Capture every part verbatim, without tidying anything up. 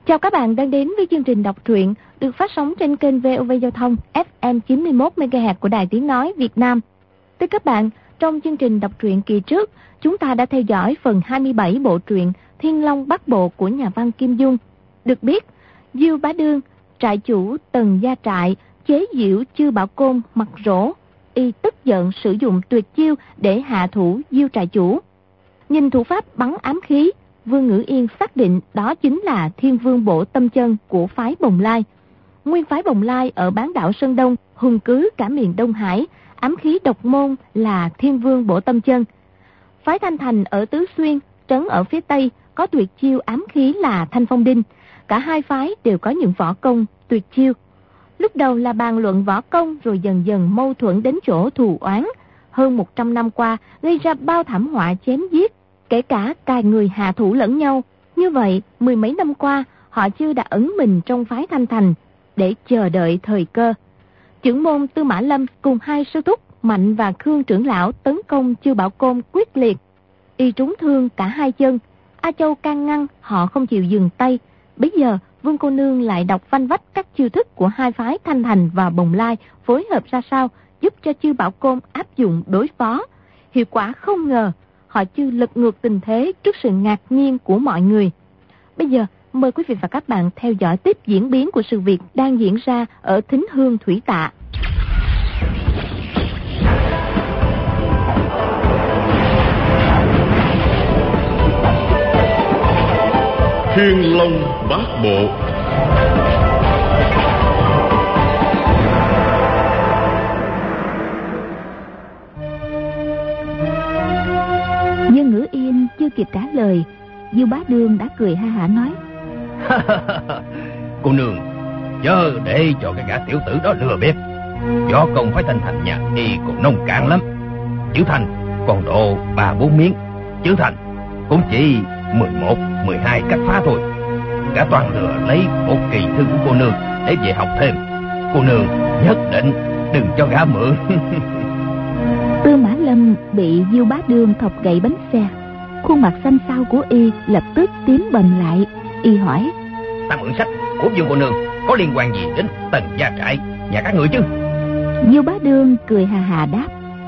Chào các bạn đang đến với chương trình đọc truyện được phát sóng trên kênh vê o vê Giao thông ép em chín mươi mốt mê ga héc của Đài Tiếng Nói Việt Nam. Thưa các bạn, trong chương trình đọc truyện kỳ trước, chúng ta đã theo dõi phần hai mươi bảy bộ truyện Thiên Long Bát Bộ của nhà văn Kim Dung. Được biết, Diêu Bá Đương, trại chủ Tần Gia Trại, chế giễu Chư Bảo Côn mặt rỗ, y tức giận sử dụng tuyệt chiêu để hạ thủ Diêu trại chủ. Nhìn thủ pháp bắn ám khí, Vương Ngữ Yên xác định đó chính là Thiên Vương Bổ Tâm Chân của phái Bồng Lai. Nguyên phái Bồng Lai ở bán đảo Sơn Đông hùng cứ cả miền Đông Hải, ám khí độc môn là Thiên Vương Bổ Tâm Chân. Phái Thanh Thành ở Tứ Xuyên, trấn ở phía Tây, có tuyệt chiêu ám khí là Thanh Phong Đinh. Cả hai phái đều có những võ công tuyệt chiêu. Lúc đầu là bàn luận võ công, rồi dần dần mâu thuẫn đến chỗ thù oán. Hơn một trăm năm qua gây ra bao thảm họa chém giết, kể cả cài người hạ thủ lẫn nhau. Như vậy, mười mấy năm qua, họ chưa đã ẩn mình trong phái Thanh Thành để chờ đợi thời cơ. Chưởng môn Tư Mã Lâm cùng hai sư thúc Mạnh và Khương trưởng lão tấn công Chư Bảo Côn quyết liệt, y trúng thương cả hai chân. A Châu can ngăn, họ không chịu dừng tay. Bây giờ Vương cô nương lại đọc vanh vách các chiêu thức của hai phái Thanh Thành và Bồng Lai phối hợp ra sao, giúp cho Chư Bảo Côn áp dụng đối phó. Hiệu quả không ngờ, họ Chư lật ngược tình thế trước sự ngạc nhiên của mọi người. Bây giờ mời quý vị và các bạn theo dõi tiếp diễn biến của sự việc đang diễn ra ở Thính Hương Thủy Tạ. Thiên Long Bát Bộ. Dương Ngữ Yên chưa kịp trả lời, Diêu Bá Đương đã cười ha hả nói: Cô nương chớ để cho cái gã tiểu tử đó lừa bịp. Võ công phải Thanh Thành nhà y còn nông cạn lắm. Chữ Thành còn độ ba bốn miếng, Chữ Thành cũng chỉ mười một, mười hai cách phá thôi. Cả toàn lừa lấy một kỳ thư của cô nương để về học thêm. Cô nương nhất định đừng cho gã mượn. Tư Mã Lâm bị Diêu Bá Đương thọc gậy bánh xe, khuôn mặt xanh xao của y lập tức tím bầm lại. Y hỏi: Ta mượn sách của Dương cô nương có liên quan gì đến Tần Gia Trại nhà các người chứ? Diêu Bá Đương cười hà hà đáp: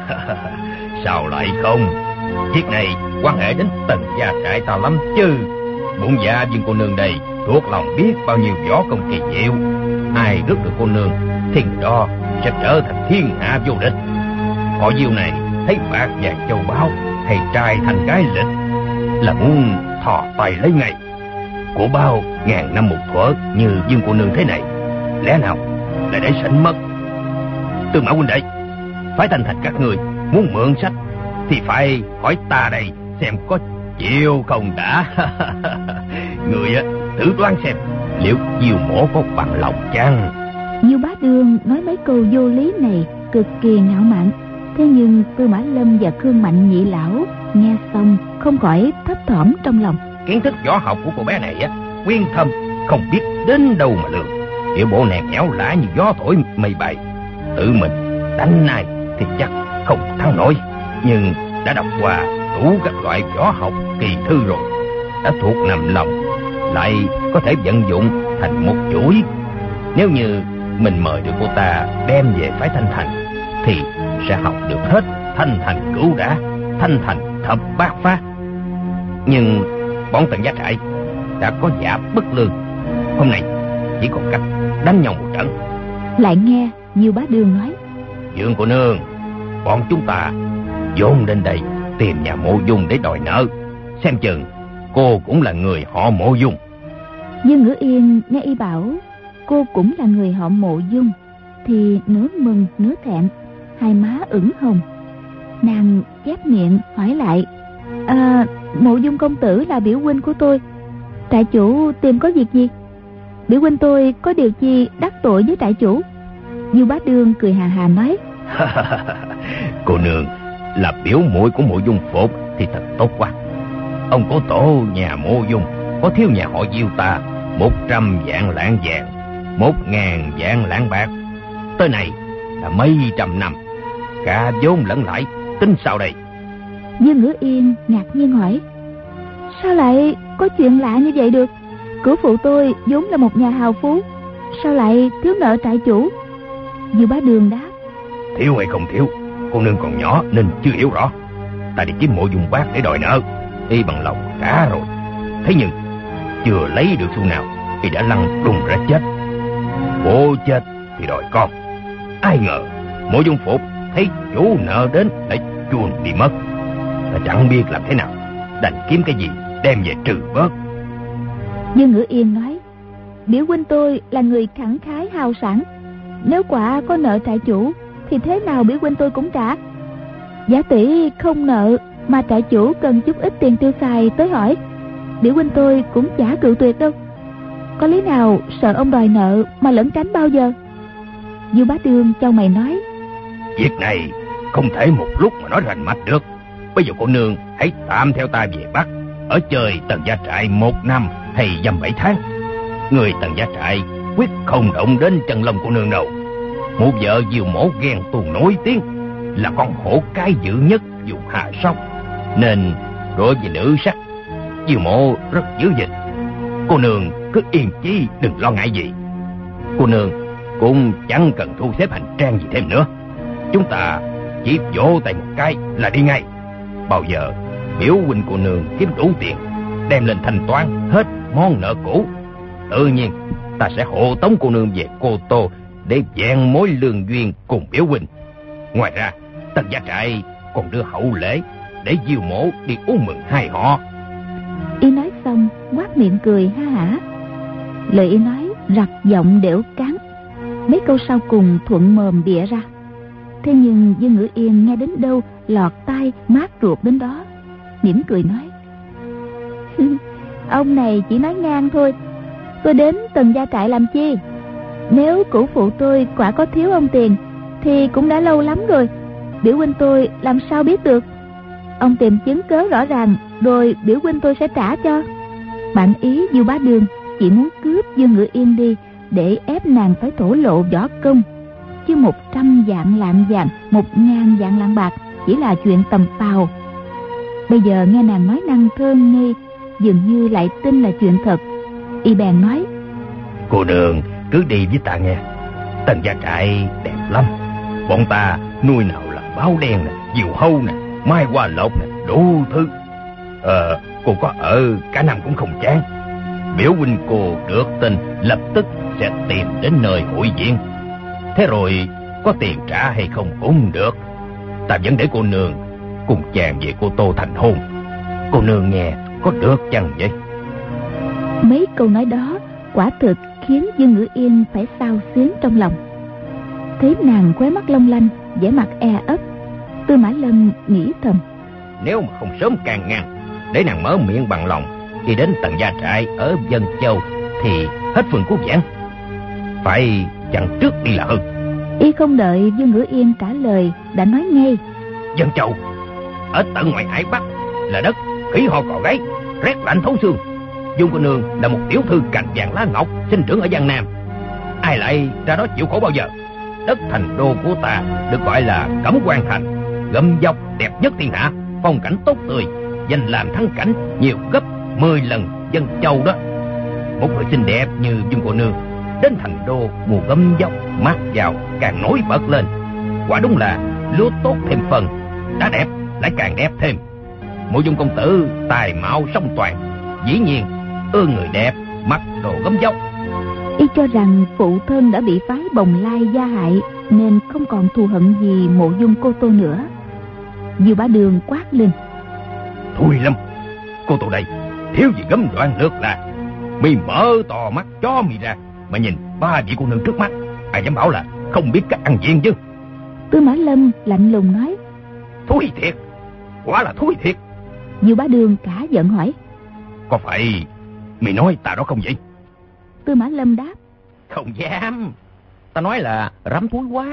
Sao lại không? Việc này quan hệ đến Tần Gia Trại ta lắm chứ. Bổn dạ Dương cô nương đây thuộc lòng biết bao nhiêu võ công kỳ diệu. Ai rước được cô nương thì đó sẽ trở thành thiên hạ vô địch. Họ Diêu này thấy bạc vàng châu báu hay trai thành gái lịch là muốn thò tay lấy ngay. Của bao ngàn năm một thuở như Dương cô nương thế này, lẽ nào lại để sảnh mất? Tư Mã huynh đệ, phải Thanh Thành các người muốn mượn sách thì phải hỏi ta đây xem có chịu không đã. Người á thử đoán xem liệu Diêu mổ có bằng lòng chăng? Diêu Bá Đương nói mấy câu vô lý này cực kỳ ngạo mạn. Thế nhưng Tư Mã Lâm và Khương Mạnh nhị lão nghe xong không khỏi thấp thỏm trong lòng. Kiến thức võ học của cô bé này á quyên thâm không biết đến đâu mà lường. Kiểu bộ nẹt nhẽo lã như gió thổi mây bay. Tự mình đánh này thì chắc không thắng nổi, nhưng đã đọc qua đủ các loại võ học kỳ thư rồi, đã thuộc nằm lòng, lại có thể vận dụng thành một chuỗi. Nếu như mình mời được cô ta đem về phái Thanh Thành thì sẽ học được hết Thanh Thành Cửu Đả, Thanh Thành Thập Bát Phá. Nhưng bọn Tần Gia Trại đã có dạ bất lương, hôm nay chỉ còn cách đánh nhau một trận. Lại nghe Diêu Bá Đương nói: Dương cô nương, bọn chúng ta dồn đến đây tìm nhà Mộ Dung để đòi nợ. Xem chừng cô cũng là người họ Mộ Dung. Dương Ngữ Yên nghe y bảo cô cũng là người họ Mộ Dung thì nửa mừng nửa thẹn, hai má ửng hồng. Nàng chép miệng hỏi lại: À, Mộ Dung công tử là biểu huynh của tôi, trại chủ tìm có việc gì? Biểu huynh tôi có điều chi đắc tội với trại chủ? Diêu Bá Đương cười hà hà nói: Cô nương là biểu muội của Mộ Dung Phột thì thật tốt quá. Ông cố tổ nhà Mộ Dung có thiếu nhà họ Diêu ta một trăm vạn lạng vàng, một ngàn vạn lạng bạc. Tới này là mấy trăm năm, cả vốn lẫn lãi, tính sao đây? Dương Ngữ Yên ngạc nhiên hỏi: Sao lại có chuyện lạ như vậy được? Cửu phụ tôi vốn là một nhà hào phú, sao lại thiếu nợ trại chủ? Diêu Bá Đường đáp. Thiếu hay không thiếu, cô nương còn nhỏ nên chưa hiểu rõ. Ta đi kiếm Mộ Dung Bác để đòi nợ, y bằng lòng trả rồi. Thế nhưng chưa lấy được xu nào, y đã lăn đùng ra chết. Bố chết thì đòi con. Ai ngờ Mộ Dung Phục thấy chủ nợ đến lại chuồn đi mất. Ta chẳng biết làm thế nào, đành kiếm cái gì đem về trừ bớt. Dương Ngữ Yên nói, biểu huynh tôi là người khẳng khái hào sản, nếu quả có nợ trại chủ thì thế nào biểu huynh tôi cũng trả. Giả tỷ không nợ mà trại chủ cần chút ít tiền tiêu xài tới hỏi, biểu huynh tôi cũng chả cự tuyệt đâu. Có lý nào sợ ông đòi nợ mà lẩn tránh bao giờ? Diêu Bá Đường chau mày nói, việc này không thể một lúc mà nói rành mạch được. Bây giờ cô nương hãy tạm theo ta về Bắc, ở chơi Tần Gia Trại một năm hay dăm bảy tháng. Người Tần Gia Trại quyết không động đến chân lông cô nương đâu. Một vợ Diêu Mổ ghen tuồng nổi tiếng, là con hổ cái dữ nhất vùng Hạ Sóc, nên đối với nữ sắc Diêu Mổ rất giữ gìn. Cô nương cứ yên chí đừng lo ngại gì. Cô nương cũng chẳng cần thu xếp hành trang gì thêm nữa. Chúng ta chỉ vỗ tay một cái là đi ngay. Bao giờ biểu huynh cô nương kiếm đủ tiền, đem lên thanh toán hết món nợ cũ, tự nhiên ta sẽ hộ tống cô nương về Cô Tô để vẹn mối lương duyên cùng biểu huynh. Ngoài ra Tần Gia Trại còn đưa hậu lễ để Diêu Mổ đi uống mừng hai họ. Y nói xong quát miệng cười ha hả. Lời y nói rặt giọng đểu cán, mấy câu sau cùng thuận mồm bịa ra. Thế nhưng Dương Ngữ Yên nghe đến đâu lọt tai mát ruột đến đó, mỉm cười nói, ông này chỉ nói ngang thôi. Tôi đến Tần Gia Trại làm chi? Nếu cửu phụ tôi quả có thiếu ông tiền thì cũng đã lâu lắm rồi, biểu huynh tôi làm sao biết được? Ông tìm chứng cớ rõ ràng rồi biểu huynh tôi sẽ trả cho. Bản ý Diêu Bá Đường chỉ muốn cướp Dương Ngữ Yên đi để ép nàng phải thổ lộ võ công, chứ một trăm vạn lạng vàng, một ngàn vạn lạng bạc chỉ là chuyện tầm phào. Bây giờ nghe nàng nói năng thơ nghi, dường như lại tin là chuyện thật. Y bèn nói, cô nương cứ đi với ta nghe. Tần Gia Trại đẹp lắm, bọn ta nuôi nào là báo đen nè, diều hâu nè, mai hoa lộc nè, đủ thứ. Ờ, cô có ở cả năm cũng không chán. Biểu huynh cô được tin lập tức sẽ tìm đến nơi hội diện. Thế rồi có tiền trả hay không cũng được, ta vẫn để cô nương cùng chàng về Cô Tô thành hôn. Cô nương nghe có được chăng vậy? Mấy câu nói đó quả thực khiến Dương Ngữ Yên phải xao xuyến trong lòng. Thấy nàng khóe mắt long lanh, vẻ mặt e ấp, Tư Mã Lâm nghĩ thầm, nếu mà không sớm can ngăn, để nàng mở miệng bằng lòng đi đến Tần Gia Trại ở Vân Châu thì hết phần cứu vãn. Phải chặn trước đi là hơn. Y không đợi Dương Ngữ Yên trả lời đã nói ngay, Vân Châu ở tận ngoài hải Bắc là đất khỉ ho cò gáy, rét lạnh thấu xương. Dung cô nương là một tiểu thư cành vàng lá ngọc, sinh trưởng ở Giang Nam, ai lại ra đó chịu khổ bao giờ? Đất thành đô của ta được gọi là Cẩm Quan Thành, gầm dọc đẹp nhất thiên hạ, phong cảnh tốt tươi, danh làm thắng cảnh nhiều gấp mười lần Vân Châu đó. Một người xinh đẹp như Dung cô nương đến thành đô mùa gấm dốc mát vào càng nổi bật lên, quả đúng là lúa tốt thêm phần, đã đẹp lại càng đẹp thêm. Mộ Dung công tử tài mạo song toàn, dĩ nhiên ưa người đẹp, mặc đồ gấm dốc. Y cho rằng phụ thân đã bị phái Bồng Lai gia hại nên không còn thù hận gì Mộ Dung Cô Tô nữa. Diêu Bá Đường quát lên, Thôi Lâm, Cô Tô đây thiếu gì gấm đoạn lượt là. Mi mở to mắt cho mi ra mà nhìn ba vị cô nương trước mắt, ai dám bảo là không biết cách ăn diện chứ? Tư Mã Lâm lạnh lùng nói, Thúi thiệt, quả là thúi thiệt. Diêu Bá Đường cả giận hỏi, có phải mi nói ta đó không vậy? Tư Mã Lâm đáp, không dám, ta nói là rắm thúi quá.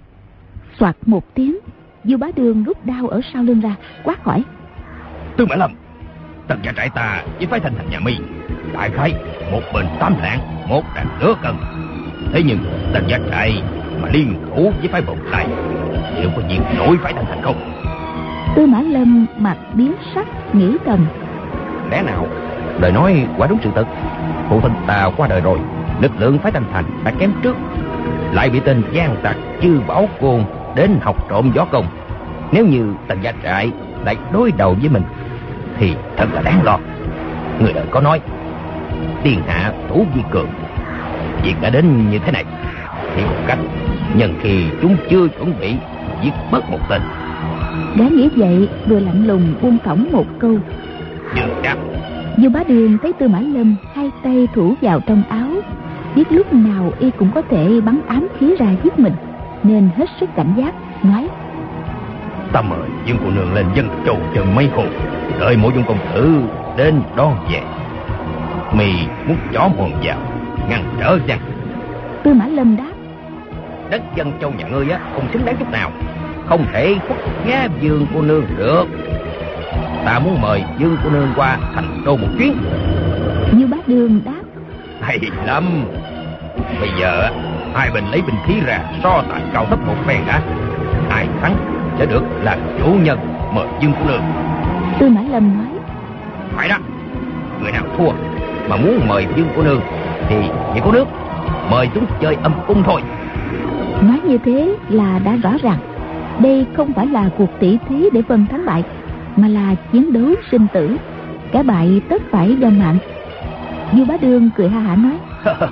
Soạt một tiếng, Diêu Bá Đường rút đao ở sau lưng ra, quát hỏi, Tư Mã Lâm, Tần Gia Trại ta với phái Thanh Thành nhà mi đại khái một bên tám lạng, một đàn nửa cân. Thế nhưng Tần Gia Trại mà liên thủ với phái Bồng Lai, liệu có diệt nổi phái Thanh Thành không? Tư Mã Lâm mặt biến sắc, nghĩ thầm, Lẽ nào lời nói quả đúng sự thật? phụ thân ta qua đời rồi, lực lượng phái Thanh Thành đã kém trước, lại bị tên gian tặc Chư Bảo Côn đến học trộm võ công. Nếu như Tần Gia Trại lại đối đầu với mình thì thật là đáng lo. Người đời có nói thiên hạ thủ vi cường. Việc đã đến như thế này thì một cách nhân khi chúng chưa chuẩn bị giết bớt một tên. Gã nghĩ vậy vừa lạnh lùng buông cổng một câu. Dừng đáp. Du Bá Đường thấy Tư Mã Lâm hai tay thủ vào trong áo, biết lúc nào y cũng có thể bắn ám khí ra giết mình, nên hết sức cảnh giác, nói: Ta mời Dương cô nương lên dân châu chơi mấy hôm, đợi Mộ Dung công tử đến đón về. Mì muốn chó mòn vào ngăn trở chăng? Tư Mã Lâm đáp: Đất dân châu nhà ngươi á không xứng đáng chút nào, không thể khuất ngã Dương cô nương được. Ta muốn mời Dương cô nương qua thành đô một chuyến. Du Bá Đường đáp: Hay lắm. Bây giờ hai bên lấy binh khí ra so tài cao thấp một phen đã. Ai thắng sẽ được làm chủ nhân mời Dương cô nương. Tư Mã Lâm nói: Phải đó. Người nào thua mà muốn mời Dương cô nương thì chỉ có nước mời chúng chơi âm cung thôi. Nói như thế là đã rõ ràng đây không phải là cuộc tỷ thí để phân thắng bại, mà là chiến đấu sinh tử, cả bại tất phải do mạng. Du Bá Đường cười ha hả nói: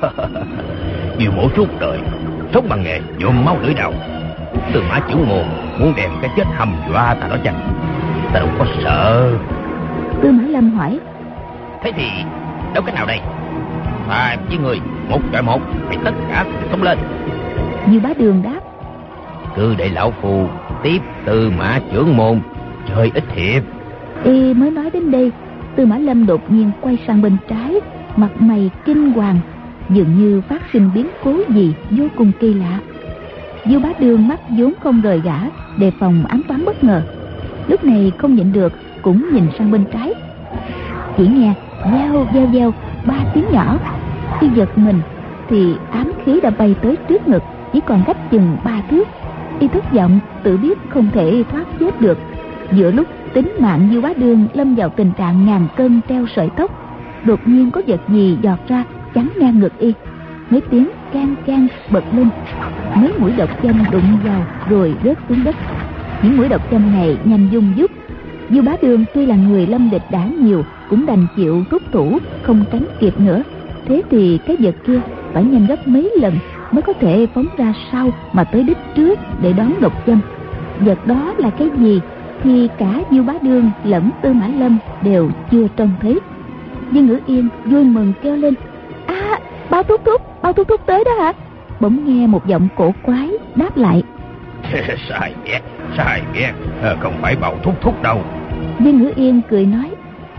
Diêu Mỗ suốt đời sống bằng nghề nhuộm máu lưỡi đao. Tư Mã Chưởng Môn muốn đem cái chết hầm dọa ta đó chăng? Ta đâu có sợ. Tư Mã Lâm hỏi: Thế thì đâu cái nào đây? Ta với người một chọi một, phải tất cả sống lên. Du Bá Đường đáp: Cứ để lão phu tiếp Tư Mã Chưởng Môn chơi ít hiệp. Y mới nói đến đây, Tư Mã Lâm đột nhiên quay sang bên trái, mặt mày kinh hoàng, dường như phát sinh biến cố gì vô cùng kỳ lạ. Du Bá Đường mắt vốn không rời gã, đề phòng ám toán bất ngờ, lúc này không nhịn được cũng nhìn sang bên trái. Chỉ nghe veo veo veo ba tiếng nhỏ. Khi giật mình thì ám khí đã bay tới trước ngực, chỉ còn cách chừng ba thước. Y thất vọng tự biết không thể thoát chết được. Giữa lúc tính mạng Du Bá Đường lâm vào tình trạng ngàn cân treo sợi tóc, đột nhiên có vật gì giọt ra chắn ngang ngực y. Mấy tiếng can can bật lên, mấy mũi độc châm đụng vào rồi rớt xuống đất. Những mũi độc châm này nhanh dung dút. Du Bá Đường tuy là người lâm địch đã nhiều, cũng đành chịu rút thủ, không tránh kịp nữa. Thế thì cái vật kia phải nhanh gấp mấy lần mới có thể phóng ra sau mà tới đích trước để đón độc châm. Vật đó là cái gì thì cả Du Bá Đường lẫn Tư Mã Lâm đều chưa trông thấy. Dương Ngữ Yên vui mừng kêu lên: À, Bao Thúc Thúc, Bao Thúc Thúc tới đó hả? Bỗng nghe một giọng cổ quái đáp lại: Sai ghét, sai ghét, không phải Bao Thúc Thúc đâu. Dương Ngữ Yên cười nói: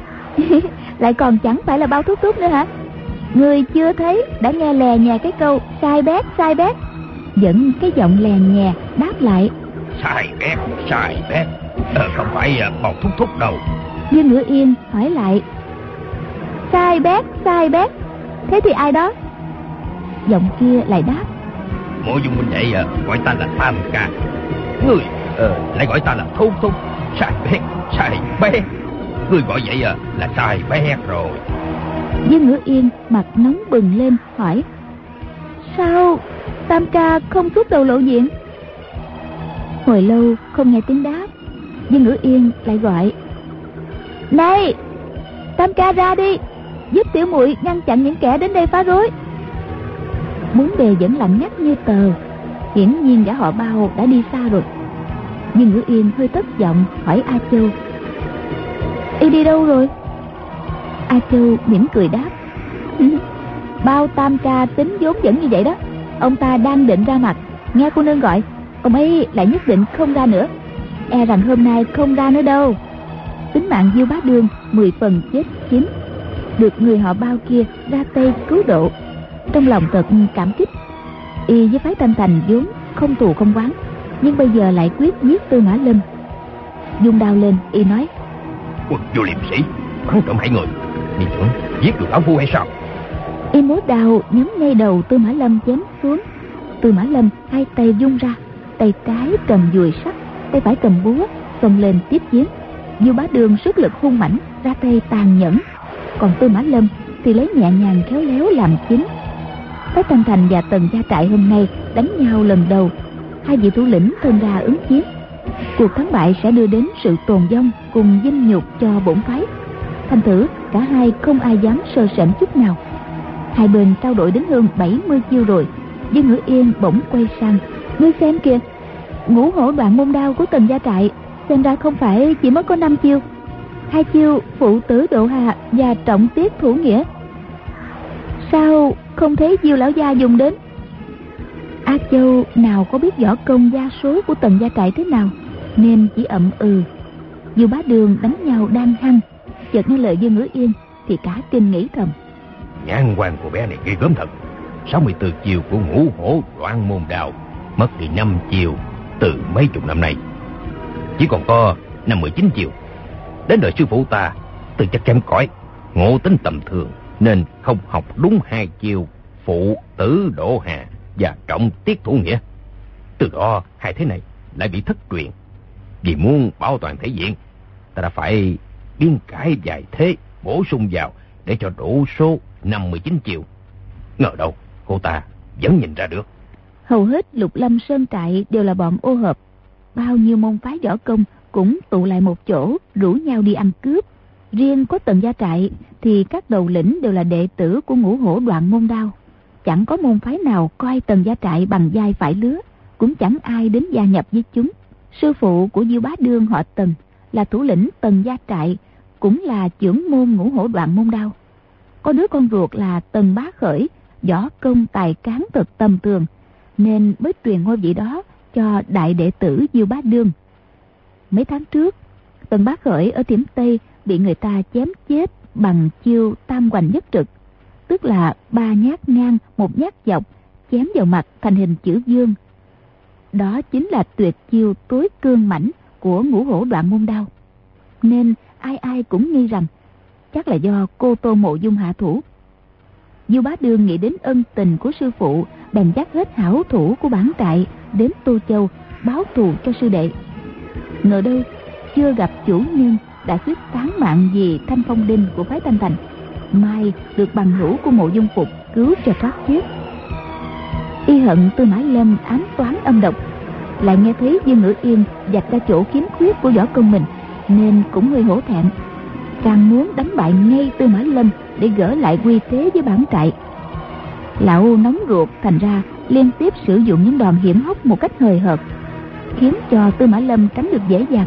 Lại còn chẳng phải là Bao Thúc Thúc nữa hả? Người chưa thấy đã nghe lè nhè cái câu sai bét, sai bét. Vẫn cái giọng lè nhè đáp lại: Sai bét, sai bét, ờ, không phải Bao Thúc Thúc đâu. Dương Ngữ Yên hỏi lại: Sai bét, sai bét, thế thì ai đó? Giọng kia lại đáp: Mộ Dung huynh đệ à, gọi ta là Tam Ca. Người ờ, lại gọi ta là Thúc Thúc. Sai bét, sai bét, người gọi vậy à, là sai bét rồi. Dương Ngữ Yên mặt nóng bừng lên hỏi: Sao Tam Ca không xuất đầu lộ diện? Hồi lâu không nghe tiếng đáp, Dương Ngữ Yên lại gọi: Này, Tam Ca ra đi, giúp tiểu muội ngăn chặn những kẻ đến đây phá rối. Bốn bề vẫn lạnh ngắt như tờ, hiển nhiên gã họ Bao đã đi xa rồi. Dương Ngữ Yên hơi thất vọng hỏi A Châu: Y đi đâu rồi? A Châu mỉm cười đáp: Bao Tam Ca tính vốn vẫn như vậy đó. Ông ta đang định ra mặt, nghe cô nương gọi, ông ấy lại nhất định không ra nữa. E rằng hôm nay không ra nữa đâu. Tính mạng Du Bá Đường mười phần chết chín, được người họ Bao kia ra tay cứu độ, trong lòng thật cảm kích. Y với phái Thanh Thành vốn không thù không oán, nhưng bây giờ lại quyết giết Tư Mã Lâm. Dung đao lên, y nói: Quân vô liêm sĩ, bắn trộm hại người, đi tưởng giết được lão phu hay sao? Y múa đao nhắm ngay đầu Tư Mã Lâm chém xuống. Tư Mã Lâm hai tay vung ra, tay trái cầm dùi sắt, tay phải cầm búa, xông lên tiếp chiến. Du Bá Đường sức lực hung mãnh, ra tay tàn nhẫn, còn Tư Mã Lâm thì lấy nhẹ nhàng khéo léo làm chính. Phái Thanh Thành và Tần Gia Trại hôm nay đánh nhau lần đầu, hai vị thủ lĩnh thân ra ứng chiến. Cuộc thắng bại sẽ đưa đến sự tồn vong cùng vinh nhục cho bổn phái. Thành thử cả hai không ai dám sơ sẩy chút nào. Hai bên trao đổi đến hơn bảy mươi chiêu rồi, Dương Ngữ Yên bỗng quay sang: "Ngươi xem kìa, Ngũ Hổ Đoạn Môn Đao của Tần Gia Trại xem ra không phải chỉ mới có năm chiêu. Hai chiêu Phụ Tử Độ Hà và Trọng Tiết Thủ Nghĩa, sao không thấy Diêu lão gia dùng đến?" A Châu nào có biết võ công gia số của Tần Gia Trại thế nào, nên chỉ ậm ừ. Diêu Bá Đường đánh nhau đang hăng, chợt nghe lời Dương Ngữ Yên thì cả kinh nghĩ thầm: Nhãn quan của bé này ghê gớm thật. sáu mươi tư chiều của Ngũ Hổ Đoạn Môn Đao mất đi năm chiều từ mấy chục năm nay, chỉ còn có năm mươi chín chiều. Đến đời sư phụ ta từ chất kém cỏi, ngộ tính tầm thường, nên không học đúng hai chiều Phụ Tử Độ Hà và Trọng Tiết Thủ Nghĩa. Từ đó hai thế này lại bị thất truyền. Vì muốn bảo toàn thể diện, ta đã phải biên cải vài thế bổ sung vào để cho đủ số năm mươi chín chiều. Ngờ đâu cô ta vẫn nhìn ra được. Hầu hết Lục Lâm Sơn Trại đều là bọn ô hợp, bao nhiêu môn phái võ công cũng tụ lại một chỗ rủ nhau đi ăn cướp. Riêng có Tần Gia Trại thì các đầu lĩnh đều là đệ tử của Ngũ Hổ Đoạn Môn Đao. Chẳng có môn phái nào coi Tần Gia Trại bằng vai phải lứa, cũng chẳng ai đến gia nhập với chúng. Sư phụ của Diêu Bá Đương họ Tần là thủ lĩnh Tần Gia Trại, cũng là trưởng môn Ngũ Hổ Đoạn Môn Đao. Có đứa con ruột là Tần Bá Khởi, võ công tài cán thật tầm thường, nên mới truyền ngôi vị đó cho đại đệ tử Diêu Bá Đương. Mấy tháng trước, Tần Bá Khởi ở Thiểm Tây bị người ta chém chết bằng chiêu tam hoành nhất trực, tức là ba nhát ngang một nhát dọc chém vào mặt thành hình chữ vương. Đó chính là tuyệt chiêu tối cương mãnh của Ngũ Hổ Đoạn Môn Đao, nên ai ai cũng nghi rằng chắc là do cô Tô Mộ Dung hạ thủ. Diêu Bá Đương nghĩ đến ân tình của sư phụ, bèn dắt hết hảo thủ của bản trại đến Tô Châu báo thù cho sư đệ. Ngờ đâu chưa gặp chủ nhân đã suýt tán mạng vì Thanh Phong Đinh của phái Thanh Thành, mai được bằng hữu của Mộ Dung Phục cứu cho thoát chết. Y hận Tư Mã Lâm ám toán âm độc, lại nghe thấy Dương Ngữ Yên vạch ra chỗ khiếm khuyết của võ công mình, nên cũng hơi hổ thẹn, càng muốn đánh bại ngay Tư Mã Lâm để gỡ lại quy thế với bản trại. Lão nóng ruột, thành ra liên tiếp sử dụng những đòn hiểm hóc một cách hời hợt, khiến cho Tư Mã Lâm tránh được dễ dàng.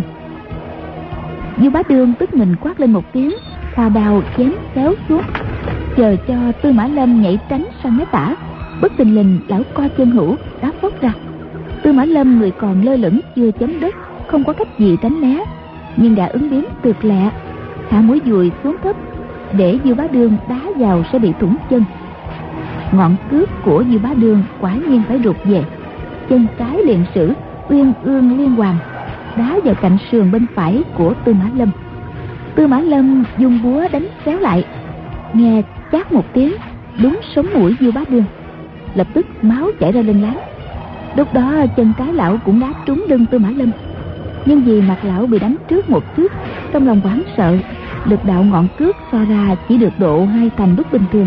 Diêu Bá Đương tức mình quát lên một tiếng, khoa đao chém xéo xuống, chờ cho Tư Mã Lâm nhảy tránh sang mé tả. Bất tình lình lão co chân hữu đá phốc ra. Tư Mã Lâm người còn lơ lửng chưa chấm đất, không có cách gì tránh né, nhưng đã ứng biến tuyệt lẹ, thả mũi dùi xuống thấp để Diêu Bá Đương đá vào sẽ bị thủng chân. Ngọn cước của Diêu Bá Đương quả nhiên phải rụt về, chân trái liền sử uyên ương liên hoàn đá vào cạnh sườn bên phải của Tư Mã Lâm. Tư Mã Lâm dùng búa đánh xéo lại, nghe chát một tiếng đúng sống mũi Diêu Bá Đương, lập tức máu chảy ra lưng láng. Lúc đó chân trái lão cũng đá trúng lưng Tư Mã Lâm, nhưng vì mặt lão bị đánh trước một cước, trong lòng hoảng sợ, lực đạo ngọn cước so ra chỉ được độ hai thành lúc bình thường.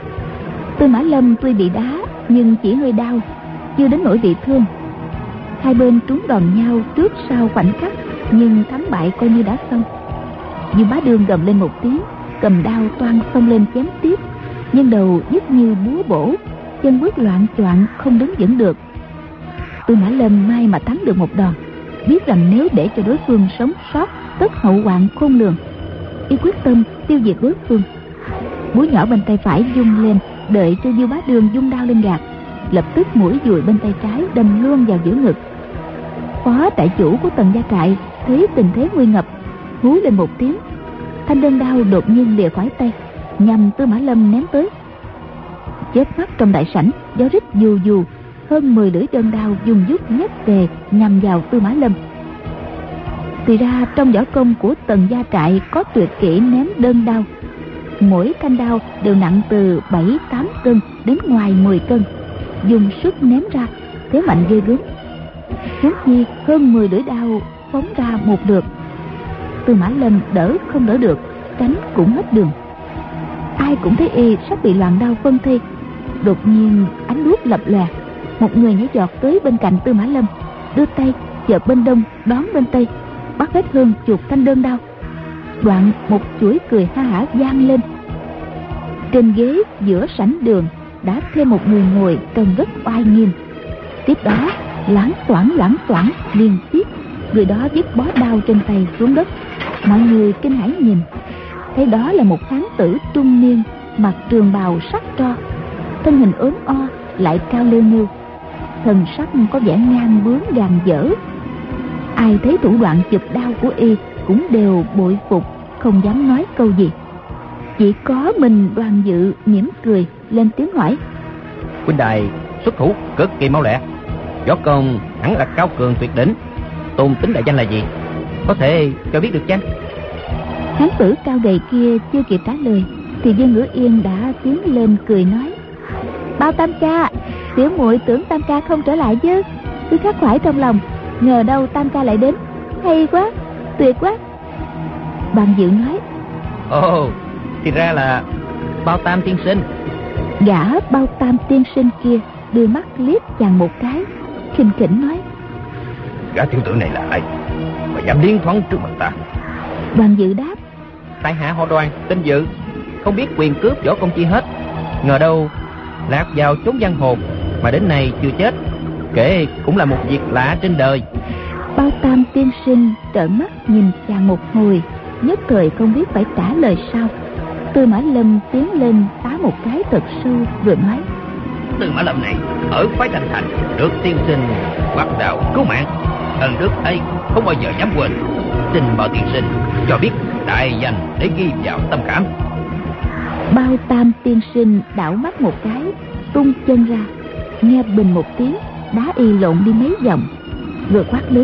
Tư Mã Lâm tuy bị đá nhưng chỉ hơi đau, chưa đến nỗi bị thương. Hai bên trúng đòn nhau trước sau khoảnh khắc, nhưng thắng bại coi như đã xong. Diêu Bá Đương gầm lên một tiếng, cầm đao toan xông lên chém tiếp, nhưng đầu nhức như búa bổ, chân bước loạn choạng không đứng vững được. Tư Mã Lâm may mà thắng được một đòn, biết rằng nếu để cho đối phương sống sót tất hậu hoạn khôn lường. Y quyết tâm tiêu diệt đối phương. Búa nhỏ bên tay phải vung lên, đợi cho Diêu Bá Đương vung đao lên gạt, lập tức mũi dùi bên tay trái đâm luôn vào giữa ngực. Phó trại chủ của Tần Gia Trại thấy tình thế nguy ngập, hú lên một tiếng, thanh đơn đao đột nhiên lìa khỏi tay, nhằm Tư Mã Lâm ném tới. Chớp mắt trong đại sảnh gió rít dù dù, hơn mười lưỡi đơn đao dùng dút nhét về nhằm vào Tư Mã Lâm. Thì ra trong võ công của Tần Gia Trại có tuyệt kỹ ném đơn đao, mỗi thanh đao đều nặng từ bảy tám cân đến ngoài mười cân, dùng sức ném ra thế mạnh ghê gớm. Huống chi hơn mười lưỡi đao phóng ra một lượt, Tư Mã Lâm đỡ không đỡ được, tránh cũng hết đường. ai cũng thấy y sắp bị loạn đao phân thây. Đột nhiên ánh đuốc lập lòe, một người nhảy giọt tới bên cạnh Tư Mã Lâm, đưa tay chợp bên đông đón bên tây, bắt vết thương chuột thanh đơn đao. Đoạn một chuỗi cười ha hả vang lên. Trên ghế giữa sảnh đường đã thêm một người ngồi trông rất oai nghiêm. Tiếp đó loảng xoảng loảng xoảng liên tiếp, người đó vứt bó đao trên tay xuống đất. Mọi người kinh hãi nhìn, thấy đó là một hán tử trung niên, mặc trường bào sắc tro, thân hình ốm o lại cao lêu nêu, thần sắc có vẻ ngang bướng gàn dở. Ai thấy thủ đoạn chụp đao của y cũng đều bội phục, không dám nói câu gì. Chỉ có mình Đoàn Dự mỉm cười lên tiếng hỏi: huynh đài xuất thủ cực kỳ mau lẹ, võ công hẳn là cao cường tuyệt đỉnh. Tôn tính đại danh là gì, có thể cho biết được chăng? Hán tử cao gầy kia chưa kịp trả lời thì Dương Ngữ Yên đã tiến lên cười nói: Bao tam ca, tiểu muội tưởng tam ca không trở lại chứ, cứ khắc khoải trong lòng, ngờ đâu tam ca lại đến, hay quá, tuyệt quá. Đoàn Dự nói: Ồ, thì ra là Bao Tam tiên sinh. Gã Bao Tam tiên sinh kia đưa mắt liếc chàng một cái, khinh khỉnh nói: Gã tiểu tử này là ai mà dám liến thoáng trước mặt ta? Đoàn Dự đáp: Tại hạ họ Đoàn, tên Dự, không biết quyền cướp võ công chi hết, ngờ đâu lạc vào chốn giang hồ mà đến nay chưa chết, kể cũng là một việc lạ trên đời. Bao Tam tiên sinh trợn mắt nhìn chàng một hồi, nhất thời không biết phải trả lời sao. Tư Mã Lâm tiến lên tá một cái thật sâu rồi nói: Tư Mã Lâm này ở phái Thanh Thành được tiên sinh quạt đạo cứu mạng, ân đức ấy không bao giờ dám quên. Xin mời tiên sinh cho biết đại danh để ghi vào tâm khảm. Bao Tam tiên sinh đảo mắt một cái, tung chân ra, nghe bình một tiếng, đá y lộn đi mấy vòng, rồi quát lớn: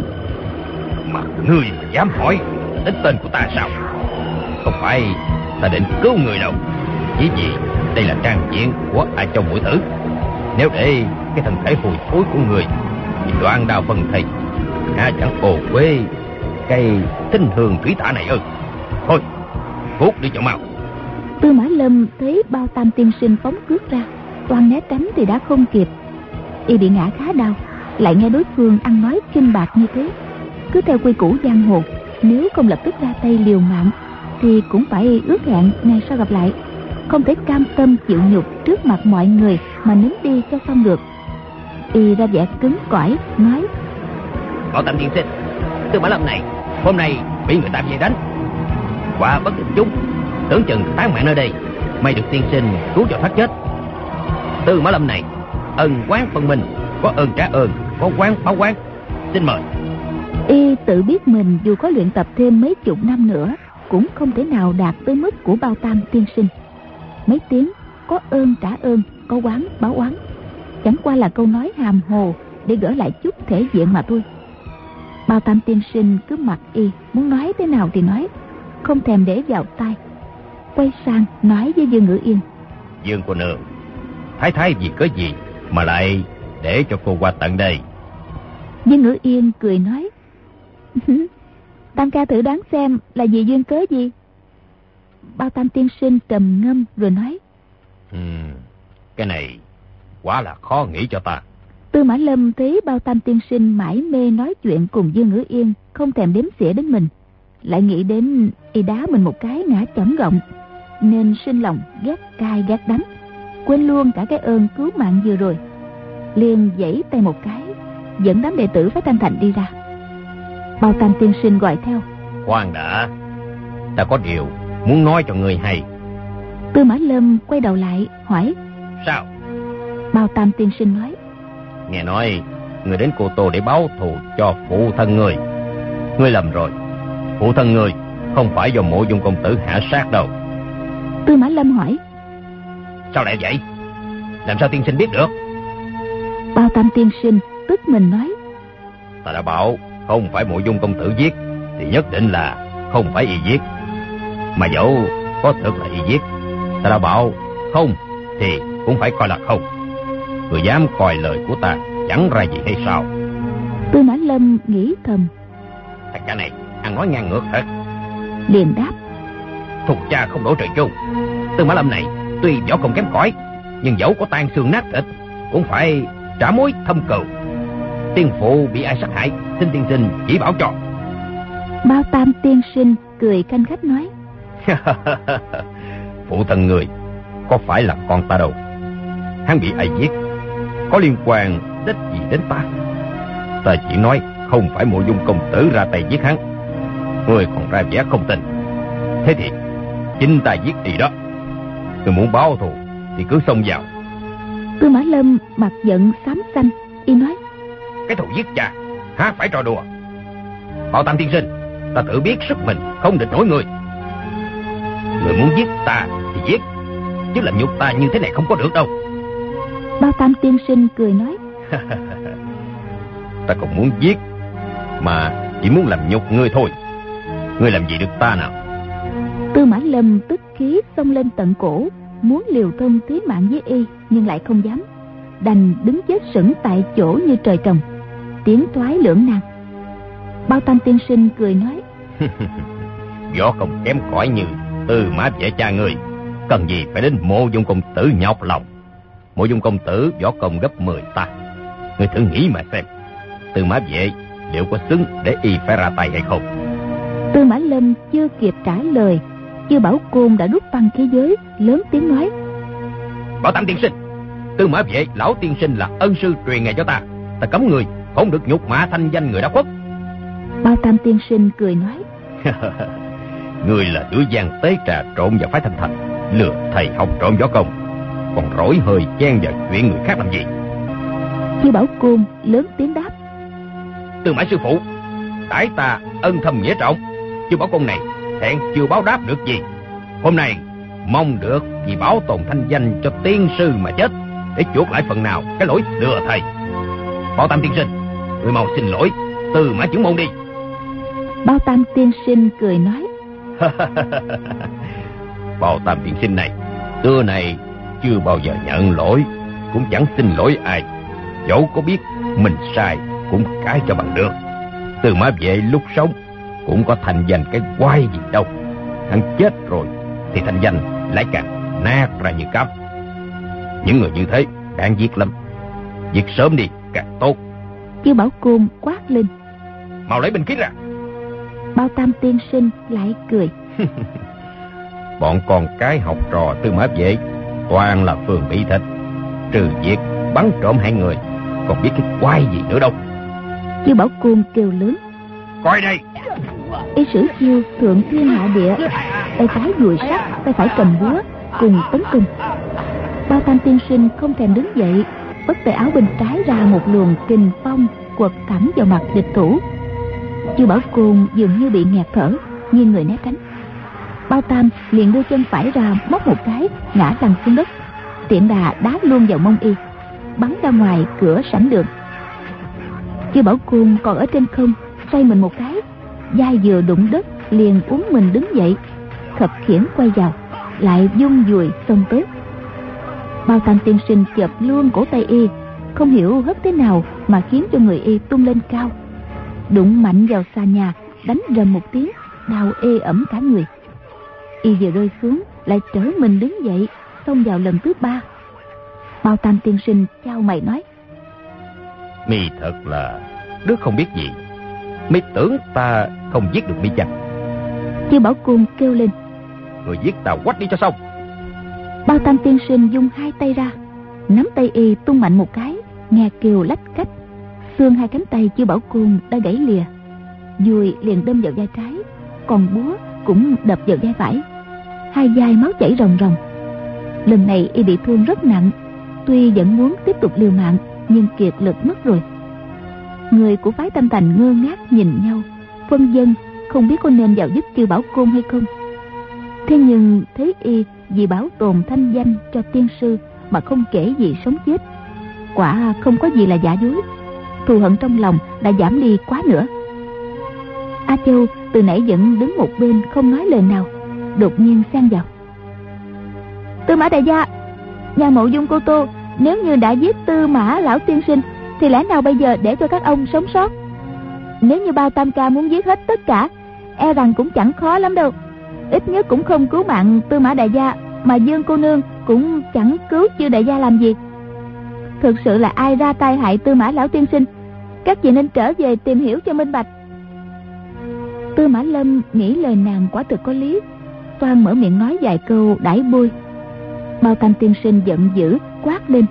Mà ngươi mà dám hỏi đến tên của ta sao? Không phải ta định cứu người đâu, chỉ vì đây là trang diện của ai Châu Muội Tử. Nếu để cái thân thể hùi thối của người thì đoạn đao phân thây, há chẳng ồ quê cây tinh hương thủy tả này ư? Thôi, cút đi cho mau. Tư Mã Lâm thấy Bao Tam tiên sinh phóng cước ra, toan né tránh thì đã không kịp. Y bị ngã khá đau, lại nghe đối phương ăn nói kinh bạc như thế. Cứ theo quy củ giang hồ, nếu không lập tức ra tay liều mạng thì cũng phải ước hẹn ngày sau gặp lại, không thể cam tâm chịu nhục trước mặt mọi người mà nín đi cho xong được. Y ra vẻ cứng cỏi nói: Bảo Tam tiên sinh, Tư Mã Lâm này hôm nay bị người ta vây đánh, quả bất tỉnh chúng, tưởng chừng tán mạng nơi đây, may được tiên sinh cứu cho thoát chết. Tư Mã Lâm này ân oán phân minh, có ơn trả ơn, có oán báo oán. Xin mời. Y tự biết mình dù có luyện tập thêm mấy chục năm nữa cũng không thể nào đạt tới mức của Bao Tam tiên sinh. Mấy tiếng có ơn trả ơn, có oán báo oán chẳng qua là câu nói hàm hồ để gỡ lại chút thể diện mà thôi. Bao Tam tiên sinh cứ mặc y, muốn nói thế nào thì nói, không thèm để vào tai. Quay sang nói với Dương Ngữ Yên: Dương cô nương, thái thái vì cớ gì mà lại để cho cô qua tận đây? Dương Ngữ Yên cười nói: Tam ca thử đoán xem là vì duyên cớ gì. Bao Tam tiên sinh trầm ngâm rồi nói: ừ, cái này quả là khó nghĩ cho ta. Tư Mã Lâm thấy Bao Tam tiên sinh mãi mê nói chuyện cùng Dương Ngữ Yên, không thèm đếm xỉa đến mình, lại nghĩ đến y đá mình một cái ngã chỏng gọng, nên sinh lòng ghét cay ghét đắng, quên luôn cả cái ơn cứu mạng vừa rồi. Liền giãy tay một cái, dẫn đám đệ tử phái Thanh Thành đi ra. Bao Tam tiên sinh gọi theo: Khoan đã, ta có điều muốn nói cho người hay. Tư Mã Lâm quay đầu lại hỏi: Sao? Bao Tam tiên sinh nói: Nghe nói người đến Cô Tô để báo thù cho phụ thân người. Ngươi lầm rồi, phụ thân người không phải do Mộ Dung công tử hạ sát đâu. Tư Mã Lâm hỏi: Sao lại vậy? Làm sao tiên sinh biết được? Bao Tam tiên sinh tức mình nói: Ta đã bảo không phải Mộ Dung công tử giết thì nhất định là không phải y giết. Mà dẫu có thực là y giết, ta đã bảo không thì cũng phải coi là không. Người dám coi lời của ta chẳng ra gì hay sao? Tư Mã Lâm nghĩ thầm: Thằng cả này ăn nói ngang ngược thật. Liền đáp: Thục cha không đổ trời chung, Tư Mã Lâm này tuy võ công kém cỏi, nhưng dẫu có tan xương nát thịt cũng phải trả mối thâm cừu. Tiên phụ bị ai sát hại, xin tiên sinh chỉ bảo cho. Bao Tam tiên sinh cười khanh khách nói: Phụ thân người có phải là con ta đâu. Hắn bị ai giết có liên quan đích gì đến ta? Ta chỉ nói không phải Mộ Dung công tử ra tay giết hắn. Người còn ra vẻ không tin. Thế thì chính ta giết y đó. Người muốn báo thù thì cứ xông vào. Tư Mã Lâm mặt giận xám xanh, y nói: Cái thù giết cha há phải trò đùa. Bao Tam tiên sinh, ta tự biết sức mình không địch nổi người. Người muốn giết ta thì giết, chứ làm nhục ta như thế này không có được đâu. Bao Tam tiên sinh cười nói: Ta không muốn giết, mà chỉ muốn làm nhục ngươi thôi. Ngươi làm gì được ta nào? Tư Mã Lâm tức khí xông lên tận cổ, muốn liều thân tí mạng với y, nhưng lại không dám, đành đứng chết sững tại chỗ như trời trồng, tiến thoái lưỡng nan. Bao Tam tiên sinh cười nói: Võ công kém cỏi như Tư Mã Vệ cha ngươi, cần gì phải đến Mộ Dung công tử nhọc lòng. Mộ Dung công tử võ công gấp mười ta. Ngươi thử nghĩ mà xem, Tư Mã Vệ liệu có xứng để y phải ra tay hay không? Tư Mã Lâm chưa kịp trả lời, Chư Bảo Côn đã rút băng khí giới, lớn tiếng nói: Bảo Tam tiên sinh, Tư Mã Vệ lão tiên sinh là ân sư truyền nghề cho ta. Ta cấm người không được nhục mạ thanh danh người đã khuất. Bao Tam tiên sinh cười nói: Người là đứa gian tế trà trộn vào phái Thanh Thành, lừa thầy học trộm võ công, còn rỗi hơi chen vào chuyện người khác làm gì? Chư Bảo Côn lớn tiếng đáp: Tư Mã sư phụ, đãi ta ân thâm nghĩa trọng, Chư Bảo Côn này hẹn chưa báo đáp được gì. Hôm nay mong được vì bảo tồn thanh danh cho tiên sư mà chết, để chuộc lại phần nào cái lỗi lừa thầy. Bao Tam tiên sinh, người mau xin lỗi Tư Mã trưởng môn đi. Bao Tam tiên sinh cười nói: Bao Tam tiên sinh này xưa này chưa bao giờ nhận lỗi, cũng chẳng xin lỗi ai. Dẫu có biết mình sai cũng cãi cho bằng được. Tư Mã Vệ lúc sống cũng có thành danh cái quái gì đâu. Hắn chết rồi thì thành danh lại càng nát ra như cát. Những người như thế đáng giết lắm, giết sớm đi càng tốt. Chư Bảo Côn quát lên: Mau lấy binh khí ra. Bao Tam tiên sinh lại cười: Bọn con cái học trò Tư Mã Vệ toàn là phường bị thịt, trừ việc bắn trộm hai người, còn biết cái quái gì nữa đâu. Chư Bảo Côn kêu lớn: Coi đây! Y sử chiêu thượng thiên hạ địa, tay trái dùi sắt, tay phải cầm búa, cùng tấn công. Bao Tam tiên sinh không thèm đứng dậy, vất tay áo bên trái ra một luồng kình phong quật thẳng vào mặt địch thủ. Chư Bảo Côn dường như bị nghẹt thở, nghiêng người né tránh. Bao Tam liền đưa chân phải ra móc một cái, ngã lăn xuống đất, tiện đà đá luôn vào mông y, bắn ra ngoài cửa sảnh đường. Chư Bảo Côn còn ở trên không, xoay mình một cái, vai vừa đụng đất liền uốn mình đứng dậy, khập khiễng quay vào, lại vung dùi xông tới. Bao Tam tiên sinh chộp luôn cổ tay y, không hiểu hất thế nào mà khiến cho người y tung lên cao, đụng mạnh vào xà nhà, đánh rầm một tiếng, đau ê ẩm cả người. Y vừa rơi xuống lại trở mình đứng dậy, xông vào lần thứ ba. Bao Tam tiên sinh chau mày nói: Mi thật là đứa không biết gì. Mi tưởng ta không giết được mi chăng? Chư Bảo Côn kêu lên: Người giết ta quách đi cho xong. Bao Tam tiên sinh dung hai tay ra, nắm tay y tung mạnh một cái, nghe kêu lách cách, xương hai cánh tay Chư Bảo Côn đã gãy lìa, dùi liền đâm vào vai trái, còn búa cũng đập vào vai phải, hai vai máu chảy ròng ròng. Lần này y bị thương rất nặng, tuy vẫn muốn tiếp tục liều mạng nhưng kiệt lực mất rồi. Người của phái Tam Thành ngơ ngác nhìn nhau, phân vân không biết có nên vào giúp Chư Bảo Côn hay không. Thế nhưng thấy y vì bảo tồn thanh danh cho tiên sư mà không kể gì sống chết, quả không có gì là giả dối. Thù hận trong lòng đã giảm đi quá nữa. A Châu từ nãy vẫn đứng một bên không nói lời nào, đột nhiên xen vào: Tư Mã đại gia, nhà Mộ Dung cô tô nếu như đã giết Tư Mã lão tiên sinh thì lẽ nào bây giờ để cho các ông sống sót? Nếu như Bao Tam ca muốn giết hết tất cả, e rằng cũng chẳng khó lắm đâu. Ít nhất cũng không cứu mạng Tư Mã đại gia mà Dương cô nương cũng chẳng cứu Chư đại gia làm gì. Thực sự là ai ra tay hại Tư Mã lão tiên sinh, các vị nên trở về tìm hiểu cho minh bạch. Tư Mã Lâm nghĩ lời nàng quả thực có lý, toan mở miệng nói vài câu đãi bôi. Bao Tam tiên sinh giận dữ quát lên: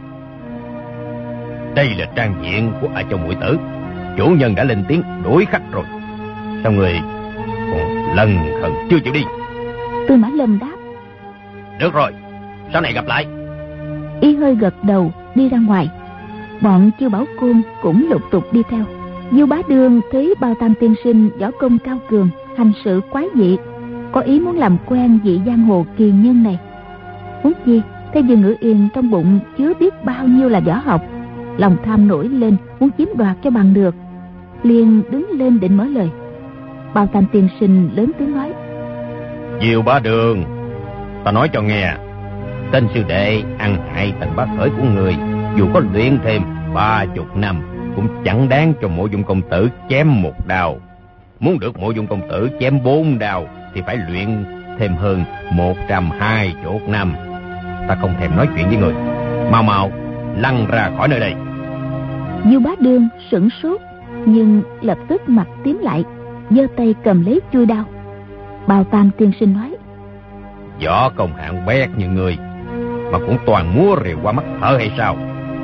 Đây là trang diện của A Châu muội tử, chủ nhân đã lên tiếng đuổi khách rồi, sao người còn lần khẩn chưa chịu đi? Tư Mã Lâm đáp: Được rồi, sau này gặp lại. Y hơi gật đầu đi ra ngoài. Bọn Chiêu Bảo Côn cũng lục tục đi theo. Du Bá Đương thấy Bao Tam tiên sinh võ công cao cường, hành sự quái dị, có ý muốn làm quen vị giang hồ kỳ nhân này. Huống chi thấy Dương Ngữ Yên trong bụng chứa biết bao nhiêu là võ học, lòng tham nổi lên muốn chiếm đoạt cho bằng được, liền đứng lên định mở lời. Bao Tam tiên sinh lớn tiếng nói: Diêu Bá Đường, ta nói cho nghe, tên sư đệ ăn hại Tần Bá Khởi của người, dù có luyện thêm ba chục năm cũng chẳng đáng cho Mộ Dung công tử chém một đao. Muốn được Mộ Dung công tử chém bốn đao thì phải luyện thêm hơn một trăm hai chục năm. Ta không thèm nói chuyện với người, mau mau lăn ra khỏi nơi đây. Du Bá Đương sửng sốt, nhưng lập tức mặt tím lại, giơ tay cầm lấy chuôi đao. Bao Tam tiên sinh nói: Võ công hạng bét như người mà cũng toàn múa rìu qua mắt thở hay sao?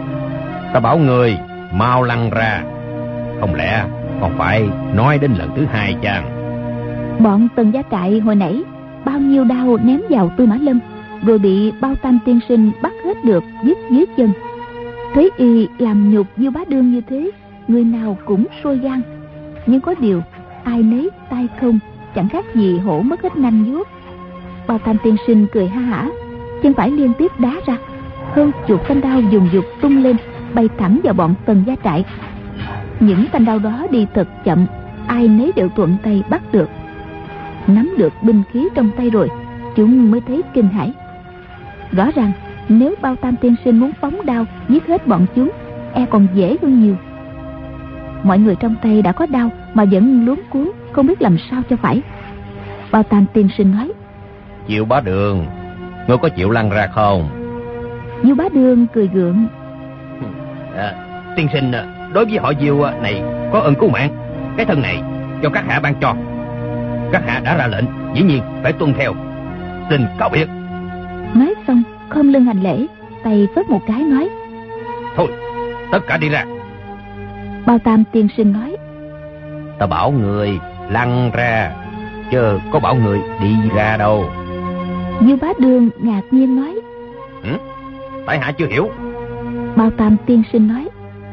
Ta bảo người mau lăn ra, không lẽ còn phải nói đến lần thứ hai chăng? Bọn Tần Gia Trại hồi nãy bao nhiêu đao ném vào Tư Mã Lâm, rồi bị Bao Tam tiên sinh bắt hết được giết dưới chân. Thấy y làm nhục Du Bá Đương như thế, người nào cũng sôi gan. Nhưng có điều ai nấy tay không, chẳng khác gì hổ mất hết nanh vuốt. Bao Tam tiên sinh cười ha hả, chân phải liên tiếp đá ra, hơn chục thanh đao dùng dục tung lên, bay thẳng vào bọn Tần Gia Trại. Những thanh đao đó đi thật chậm, ai nấy đều thuận tay bắt được. Nắm được binh khí trong tay rồi, chúng mới thấy kinh hãi. Rõ ràng nếu Bao Tam tiên sinh muốn phóng đao giết hết bọn chúng, e còn dễ hơn nhiều. Mọi người trong tay đã có đao mà vẫn luống cuống, không biết làm sao cho phải. Bao Tam tiên sinh nói: Diêu Bá Đường, ngươi có chịu lăn ra không? Diêu Bá Đường cười gượng: À, tiên sinh đối với họ Diêu này có ơn cứu mạng, cái thân này cho các hạ ban cho. Các hạ đã ra lệnh, dĩ nhiên phải tuân theo. Xin cáo biệt. Nói xong khom lưng hành lễ, tay phất một cái nói: Thôi, tất cả đi ra. Bao Tam tiên sinh nói: Ta bảo người lăn ra, chứ có bảo người đi ra đâu. Diêu Bá Đường ngạc nhiên nói: Ừ? Tại hạ chưa hiểu. Bao Tam tiên sinh nói: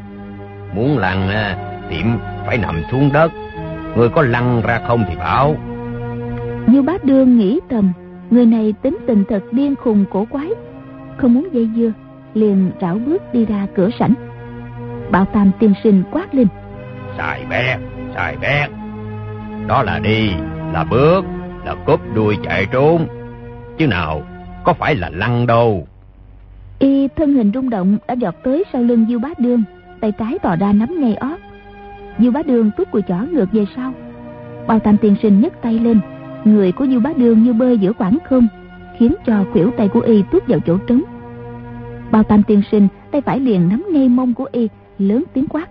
Muốn lăn thì phải nằm xuống đất, người có lăn ra không thì bảo. Diêu Bá Đường nghĩ thầm, người này tính tình thật điên khùng cổ quái, không muốn dây dưa, liền rảo bước đi ra cửa sảnh. Bao Tam tiên sinh quát lên: Xài bét, xài bét. Đó là đi, là bước, là cúp đuôi chạy trốn, chứ nào có phải là lăn đâu. Y thân hình rung động đã giọt tới sau lưng Diêu Bá Đương, tay trái tỏ ra nắm ngay ót. Diêu Bá Đương tuốt cùi chỏ ngược về sau. Bao Tam tiên sinh nhấc tay lên, người của Diêu Bá Đương như bơi giữa khoảng không, khiến cho khuỷu tay của y tuốt vào chỗ trống. Bao Tam tiên sinh tay phải liền nắm ngay mông của y, lớn tiếng quát: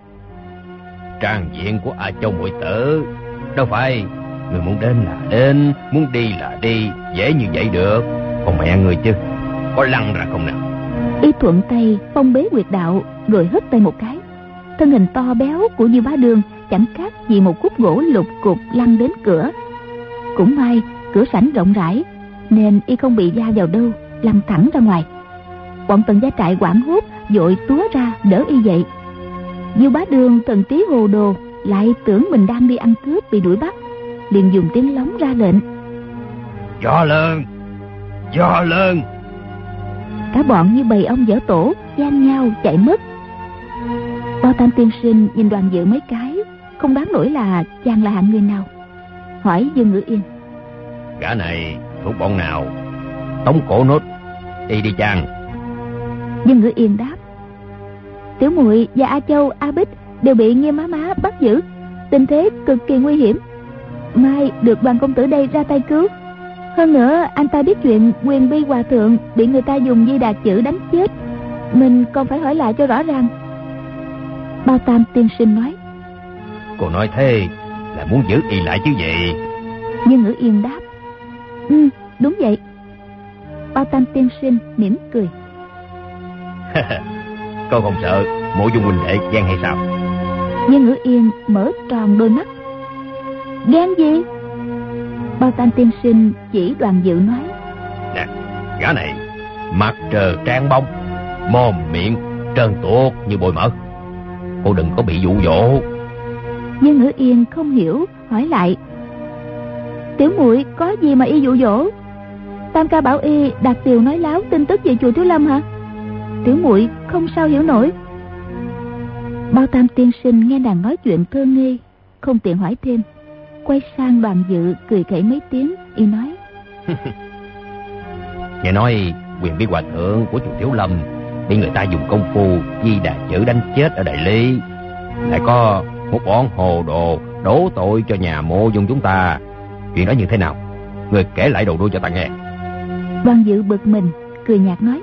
Trang diện của A Châu muội tử đâu phải người muốn đến là đến, muốn đi là đi, dễ như vậy được. Còn mẹ người chứ, có lăn ra không nào? Y thuận tay phong bế huyệt đạo, rồi hất tay một cái. Thân hình to béo của Diêu Bá Đương chẳng khác gì một khúc gỗ lục cục lăn đến cửa. Cũng may cửa sảnh rộng rãi, nên y không bị va vào đâu, lăn thẳng ra ngoài. Bọn Tần Gia Trại hoảng hốt vội túa ra đỡ y dậy. Diêu Bá Đương thần trí hồ đồ, lại tưởng mình đang đi ăn cướp bị đuổi bắt, liền dùng tiếng lóng ra lệnh: Gió lớn, gió lớn. Cả bọn như bầy ong dở tổ, gian nhau chạy mất. Bao Tam tiên sinh nhìn Đoàn Dự mấy cái, không đoán nổi là chàng là hạng người nào, hỏi Dương Ngữ Yên: Gã này thuộc bọn nào? Tống cổ nốt đi đi chàng. Dương Ngữ Yên đáp: Tiểu muội và A Châu, A Bích đều bị Nghiêm má má bắt giữ, tình thế cực kỳ nguy hiểm. Mai được Đoàn công tử đây ra tay cứu. Hơn nữa anh ta biết chuyện Quyền Bi hòa thượng bị người ta dùng Di Đà chữ đánh chết, mình còn phải hỏi lại cho rõ ràng. Bao Tam tiên sinh nói. Cô nói thế là muốn giữ y lại chứ gì? Dương Ngữ Yên đáp. Ừ, đúng vậy. Bao Tam tiên sinh mỉm cười. Cô không sợ Mộ Dung huynh đệ ghen hay sao? Dương Ngữ Yên mở tròn đôi mắt. Ghen gì? Bao Tam tiên sinh chỉ Đoàn Dự nói. Nè, gã này mặt trờ trang bông, mồm miệng trơn tuột như bôi mỡ. Cô đừng có bị dụ dỗ. Dương Ngữ Yên không hiểu, hỏi lại. Tiểu muội có gì mà y dụ dỗ? Tam ca bảo y đặt tiều nói láo tin tức về chùa Thiếu Lâm hả? Tiểu muội không sao hiểu nổi. Bao Tam tiên sinh nghe nàng nói chuyện thơ nghi, không tiện hỏi thêm, quay sang Đoàn Dự cười khẩy mấy tiếng, y nói. Nghe nói Quyền Bi hòa thượng của chùa Thiếu Lâm bị người ta dùng công phu Di Đà chữ đánh chết ở Đại Lý, lại có một bọn hồ đồ đổ tội cho nhà Mộ Dung chúng ta. Chuyện đó như thế nào? Người kể lại đầu đuôi cho ta nghe. Đoàn Dự bực mình, cười nhạt nói.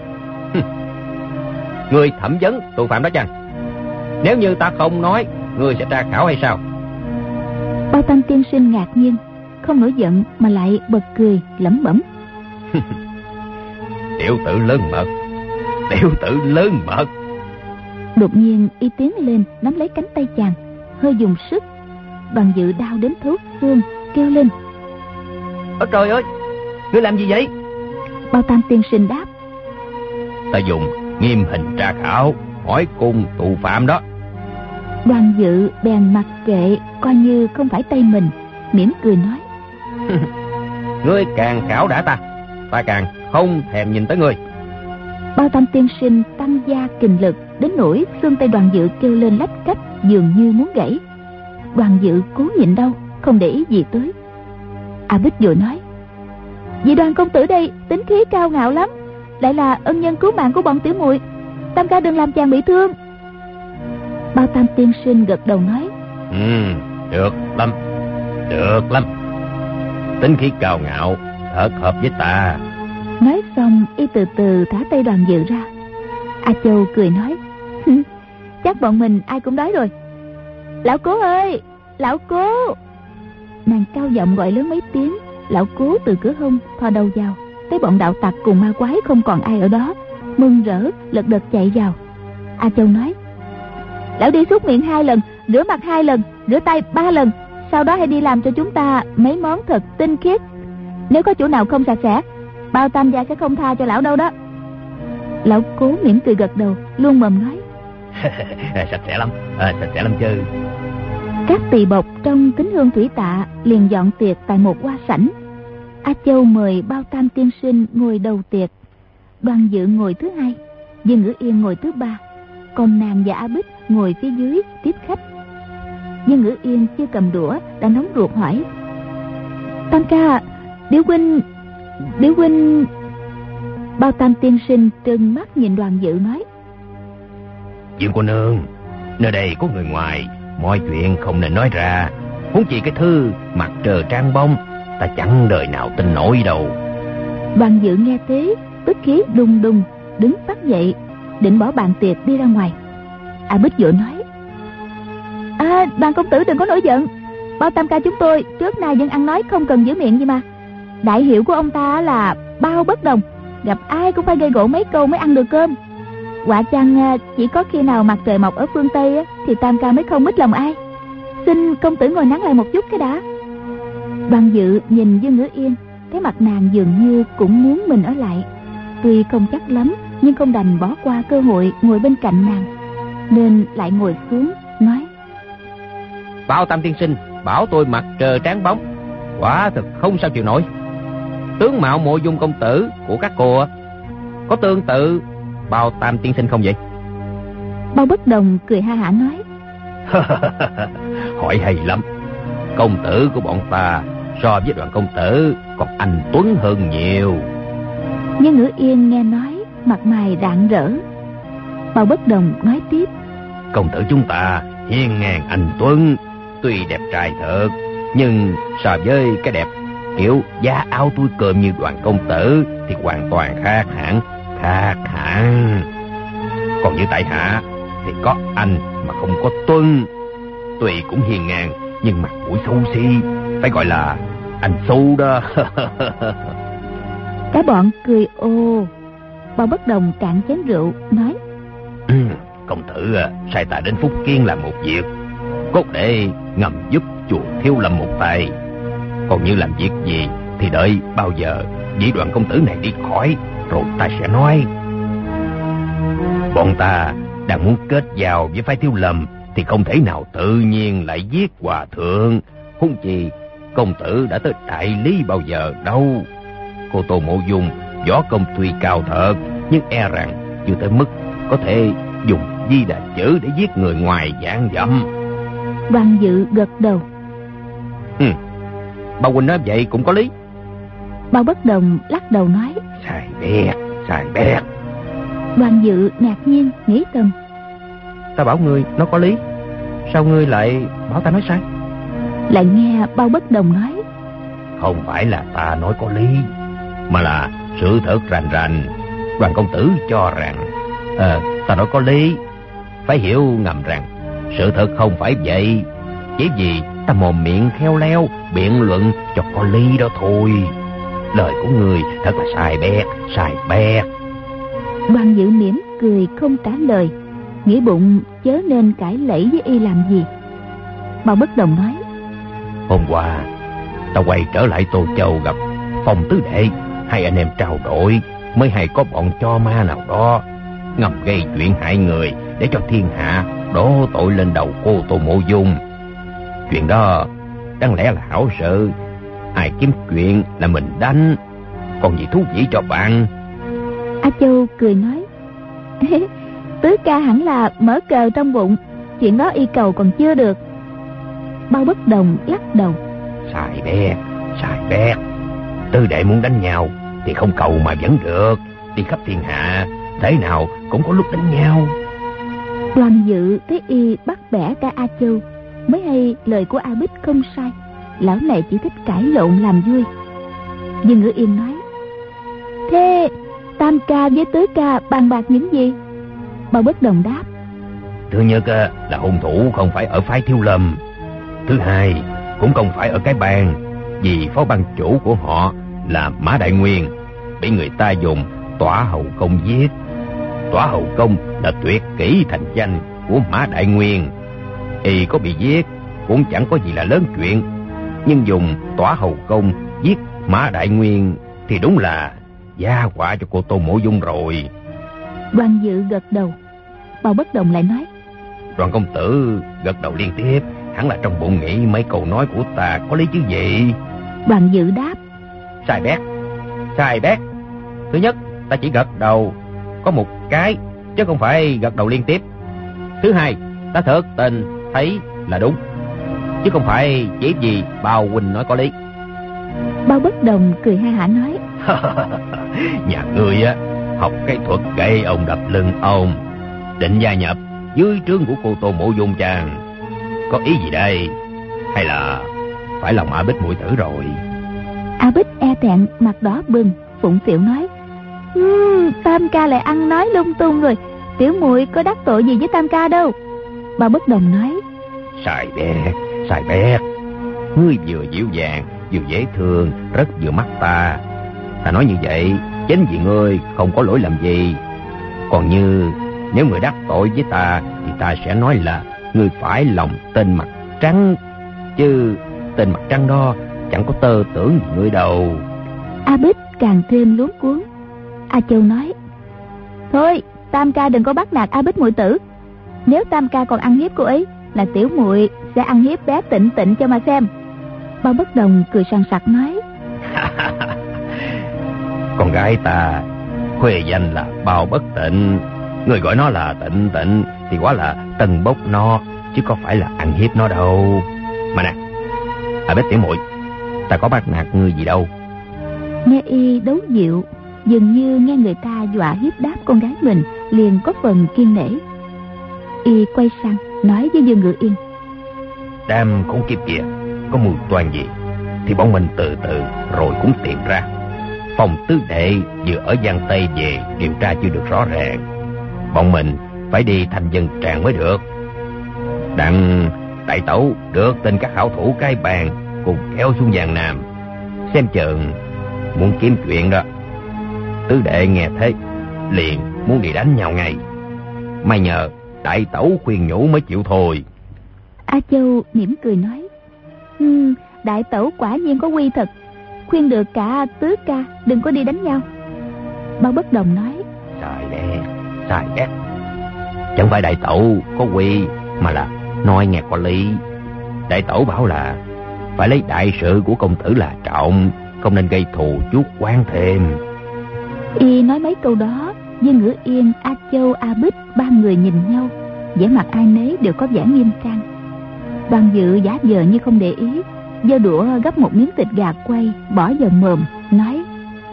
Người thẩm vấn tội phạm đó chăng? Nếu như ta không nói, người sẽ tra khảo hay sao? Bao Tam tiên sinh ngạc nhiên, không nổi giận mà lại bật cười lẩm bẩm. Tiểu tử lớn mật, tiểu tử lớn mật. Đột nhiên y tiến lên nắm lấy cánh tay chàng, hơi dùng sức. Đoàn Dự đau đến thấu xương, kêu lên. Ôi trời ơi, ngươi làm gì vậy? Bao Tam tiên sinh đáp. Ta dùng nghiêm hình tra khảo, hỏi cung tù phạm đó. Đoàn Dự bèn mặc kệ, coi như không phải tay mình, mỉm cười nói. Ngươi càng khảo đã ta, ta càng không thèm nhìn tới ngươi. Bao Tam tiên sinh tăng gia kình lực đến nỗi xương tay Đoàn Dự kêu lên lách cách, dường như muốn gãy. Đoàn Dự cố nhịn đau, không để ý gì tới. A Bích vội nói. Vị Đoàn công tử đây tính khí cao ngạo lắm, lại là ân nhân cứu mạng của bọn tiểu muội, Tam ca đừng làm chàng bị thương. Bao Tam tiên sinh gật đầu nói. Ừ, được lắm, được lắm. Tính khí cao ngạo thật hợp với ta. Nói xong y từ từ thả tay Đoàn Dự ra. A Châu cười nói. Chắc bọn mình ai cũng đói rồi. Lão Cố ơi, lão Cố. Nàng cao giọng gọi lớn mấy tiếng. Lão Cố từ cửa hông thò đầu vào, thấy bọn đạo tặc cùng ma quái không còn ai ở đó, mừng rỡ lật đật chạy vào. A Châu nói. Lão đi súc miệng hai lần, rửa mặt hai lần, rửa tay ba lần, sau đó hãy đi làm cho chúng ta mấy món thật tinh khiết. Nếu có chỗ nào không sạch sẽ, Bao Tam gia sẽ không tha cho lão đâu đó. Lão Cố mỉm cười gật đầu, luôn mồm nói. Sạch sẽ lắm, à, sạch sẽ lắm chứ. Các tỳ bộc trong Kính Hương Thủy Tạ liền dọn tiệc tại một hoa sảnh. A Châu mời Bao Tam tiên sinh ngồi đầu tiệc, Đoàn Dự ngồi thứ hai, Dương Ngữ Yên ngồi thứ ba, còn nàng và A Bích ngồi phía dưới tiếp khách. Dương Ngữ Yên chưa cầm đũa đã nóng ruột hỏi. Tam ca, Điểu huynh, Điểu huynh. Bao Tam tiên sinh trừng mắt nhìn Đoàn Dự nói. Dương cô nương, nơi đây có người ngoài, mọi chuyện không nên nói ra. Huống chi cái thư mặt trờ trang bông, ta chẳng đời nào tin nổi đâu. Đoàn Dự nghe thế tức khí đùng đùng, đứng phát dậy định bỏ bàn tiệc đi ra ngoài. A Bích vội nói. À, Đoàn công tử đừng có nổi giận, Bao Tam ca chúng tôi trước nay vẫn ăn nói không cần giữ miệng gì mà. Đại hiệu của ông ta là Bao Bất Đồng, gặp ai cũng phải gây gổ mấy câu mới ăn được cơm. Quả chăng chỉ có khi nào mặt trời mọc ở phương Tây thì Tam ca mới không mít lòng ai. Xin công tử ngồi nắng lại một chút cái đã. Đoàn Dự nhìn Dương Ngữ Yên, thấy mặt nàng dường như cũng muốn mình ở lại. Tuy không chắc lắm, nhưng không đành bỏ qua cơ hội ngồi bên cạnh nàng, nên lại ngồi xuống nói. Bao Tam tiên sinh bảo tôi mặt trờ tráng bóng, quả thực không sao chịu nổi. Tướng mạo Mộ Dung công tử của các cô có tương tự Bao Tam tiên sinh không vậy? Bao Bất Đồng cười ha hả nói. Hỏi hay lắm. Công tử của bọn ta so với Đoàn công tử còn anh tuấn hơn nhiều. Nhưng Ngữ Yên nghe nói mặt mày rạng rỡ. Bao Bất Đồng nói tiếp. Công tử chúng ta hiên ngang anh tuấn, tuy đẹp trai thật, nhưng so với cái đẹp kiểu da áo túi cơm như Đoàn công tử thì hoàn toàn khác hẳn, khác hẳn. Còn như tại hạ thì có anh mà không có Tuân. Tuy cũng hiền ngang nhưng mặt mũi xấu xí, phải gọi là anh xấu đó. Cả bọn cười ô. Bao Bất Đồng cạn chén rượu nói: ừ, công tử sai ta đến Phúc Kiến làm một việc, cốt để ngầm giúp chùa Thiếu Lâm một tay. Còn như làm việc gì thì đợi bao giờ vị Đoàn công tử này đi khỏi rồi ta sẽ nói. Bọn ta đang muốn kết giao với phái Thiếu Lâm thì không thể nào tự nhiên lại giết hòa thượng. Huống chi công tử đã tới đại lý bao giờ đâu. Cô Tô Mộ Dung võ công tuy cao thật, nhưng e rằng chưa tới mức có thể dùng di đà chữ để giết người ngoài vạn dặm. Đoàn Dự gật đầu. Ừ, Bao huynh nói vậy cũng có lý. Bao Bất Đồng lắc đầu nói: Sai bét, sai bét. Đoàn Dự ngạc nhiên nghĩ thầm: Ta bảo ngươi nó có lý, sao ngươi lại bảo ta nói sai? Lại nghe Bao Bất Đồng nói: Không phải là ta nói có lý, mà là sự thật rành rành. Đoàn công tử cho rằng à, ta nói có lý. Phải hiểu ngầm rằng sự thật không phải vậy, chỉ vì ta mồm miệng khéo léo biện luận cho có lý đó thôi. Lời của người thật là sai bét, sai bét. Đoàn Dự mỉm cười không trả lời, nghĩ bụng chớ nên cãi lẫy với y làm gì. Bao Bất Đồng nói: Hôm qua ta quay trở lại Tô Châu gặp Phong tứ đệ, hai anh em trao đổi mới hay có bọn cho ma nào đó ngầm gây chuyện hại người để cho thiên hạ đổ tội lên đầu cô Tô Mộ Dung. Chuyện đó đáng lẽ là hảo sự, ai kiếm chuyện là mình đánh, còn gì thú vị cho bạn. A Châu cười nói: Tứ ca hẳn là mở cờ trong bụng, chuyện đó y cầu còn chưa được. Bao Bất Đồng lắc đầu: Sai bét, sai bét. Tư đệ muốn đánh nhau thì không cầu mà vẫn được, đi khắp thiên hạ thế nào cũng có lúc đánh nhau. Đoàn Dự thấy y bắt bẻ cả A Châu, mới hay lời của A Bích không sai, lão này chỉ thích cãi lộn làm vui. Nhưng Ngữ Yên nói: Thế Tam ca với Tứ ca bàn bạc những gì? Bao Bất Đồng đáp: Thứ nhất là hung thủ không phải ở phái Thiếu Lâm. Thứ hai cũng không phải ở cái bang, vì phó ban chủ của họ là Mã Đại Nguyên bị người ta dùng Tỏa Hầu Công giết. Tỏa Hầu Công là tuyệt kỹ thành danh của Mã Đại Nguyên, y có bị giết cũng chẳng có gì là lớn chuyện, nhưng dùng Tỏa Hầu Công giết Mã Đại Nguyên thì đúng là gia họa cho cô Tô Mộ Dung rồi. Đoàn Dự gật đầu. Bao Bất Đồng lại nói: Đoàn công tử gật đầu liên tiếp, hẳn là trong bụng nghĩ mấy câu nói của ta có lý chứ gì. Đoàn Dự đáp: Sai bét, sai bét. Thứ nhất, ta chỉ gật đầu có một cái chứ không phải gật đầu liên tiếp. Thứ hai, ta thật tình thấy là đúng, chứ không phải chỉ vì Bao huynh nói có lý. Bao Bất Đồng cười ha hả nói: Nhà ngươi á học cái thuật gây ông đập lưng ông, định gia nhập dưới trướng của cô Tô Mộ Dung chàng. Có ý gì đây? Hay là phải lòng A Bích muội tử rồi? A Bích e thẹn mặt đỏ bừng, phụng phịu nói: um, Tam ca lại ăn nói lung tung rồi, tiểu muội có đắc tội gì với Tam ca đâu. Bao Bất Đồng nói: Sai bét, sai bét. Ngươi vừa dịu dàng vừa dễ thương, rất vừa mắt ta. Ta nói như vậy chính vì ngươi không có lỗi làm gì. Còn như nếu người đắc tội với ta thì ta sẽ nói là ngươi phải lòng tên mặt trắng, chứ tên mặt trắng đó chẳng có tơ tưởng gì ngươi đâu. A Bích càng thêm luống cuống. A Châu nói: Thôi Tam ca đừng có bắt nạt A Bích muội tử, nếu Tam ca còn ăn hiếp cô ấy là tiểu muội sẽ ăn hiếp bé Tịnh Tịnh cho mà xem. Bao Bất Đồng cười sằng sặc nói: Con gái ta khuê danh là Bao Bất Tịnh, người gọi nó là Tịnh Tịnh thì quá là tần bốc nó, chứ có phải là ăn hiếp nó đâu. Mà nè, à Bích tiểu muội, ta có bắt nạt ngươi gì đâu. Nghe y đấu dịu, dường như nghe người ta dọa hiếp đáp con gái mình, liền có phần kiên nể. Y quay sang nói với Dương Ngự Yên: Đám khốn kiếp kìa, có mưu toan gì thì bọn mình từ từ rồi cũng tìm ra. Phong tứ đệ vừa ở Giang Tây về, điều tra chưa được rõ ràng. Bọn mình phải đi thành dân tràng mới được. Đặng đại tẩu được tin các hảo thủ cái bàn cùng kéo xuống Giang Nam, xem chừng muốn kiếm chuyện đó. Tứ đệ nghe thế liền muốn đi đánh nhau ngay. May nhờ đại tẩu khuyên nhủ mới chịu thôi. A Châu mỉm cười nói, ừ, đại tẩu quả nhiên có quy thật, khuyên được cả tứ ca đừng có đi đánh nhau. Bao Bất Đồng nói, Sai bét, sai bét. Chẳng phải đại tẩu có quy, mà là nói nghe có lý. Đại tẩu bảo là phải lấy đại sự của công tử là trọng, không nên gây thù chuốc oán thêm. Y nói mấy câu đó, Dương Ngữ Yên, A Châu, A Bích ba người nhìn nhau, vẻ mặt ai nấy đều có vẻ nghiêm trang. Đoàn Dự giả vờ như không để ý, giơ đũa gấp một miếng thịt gà quay bỏ vào mồm, nói,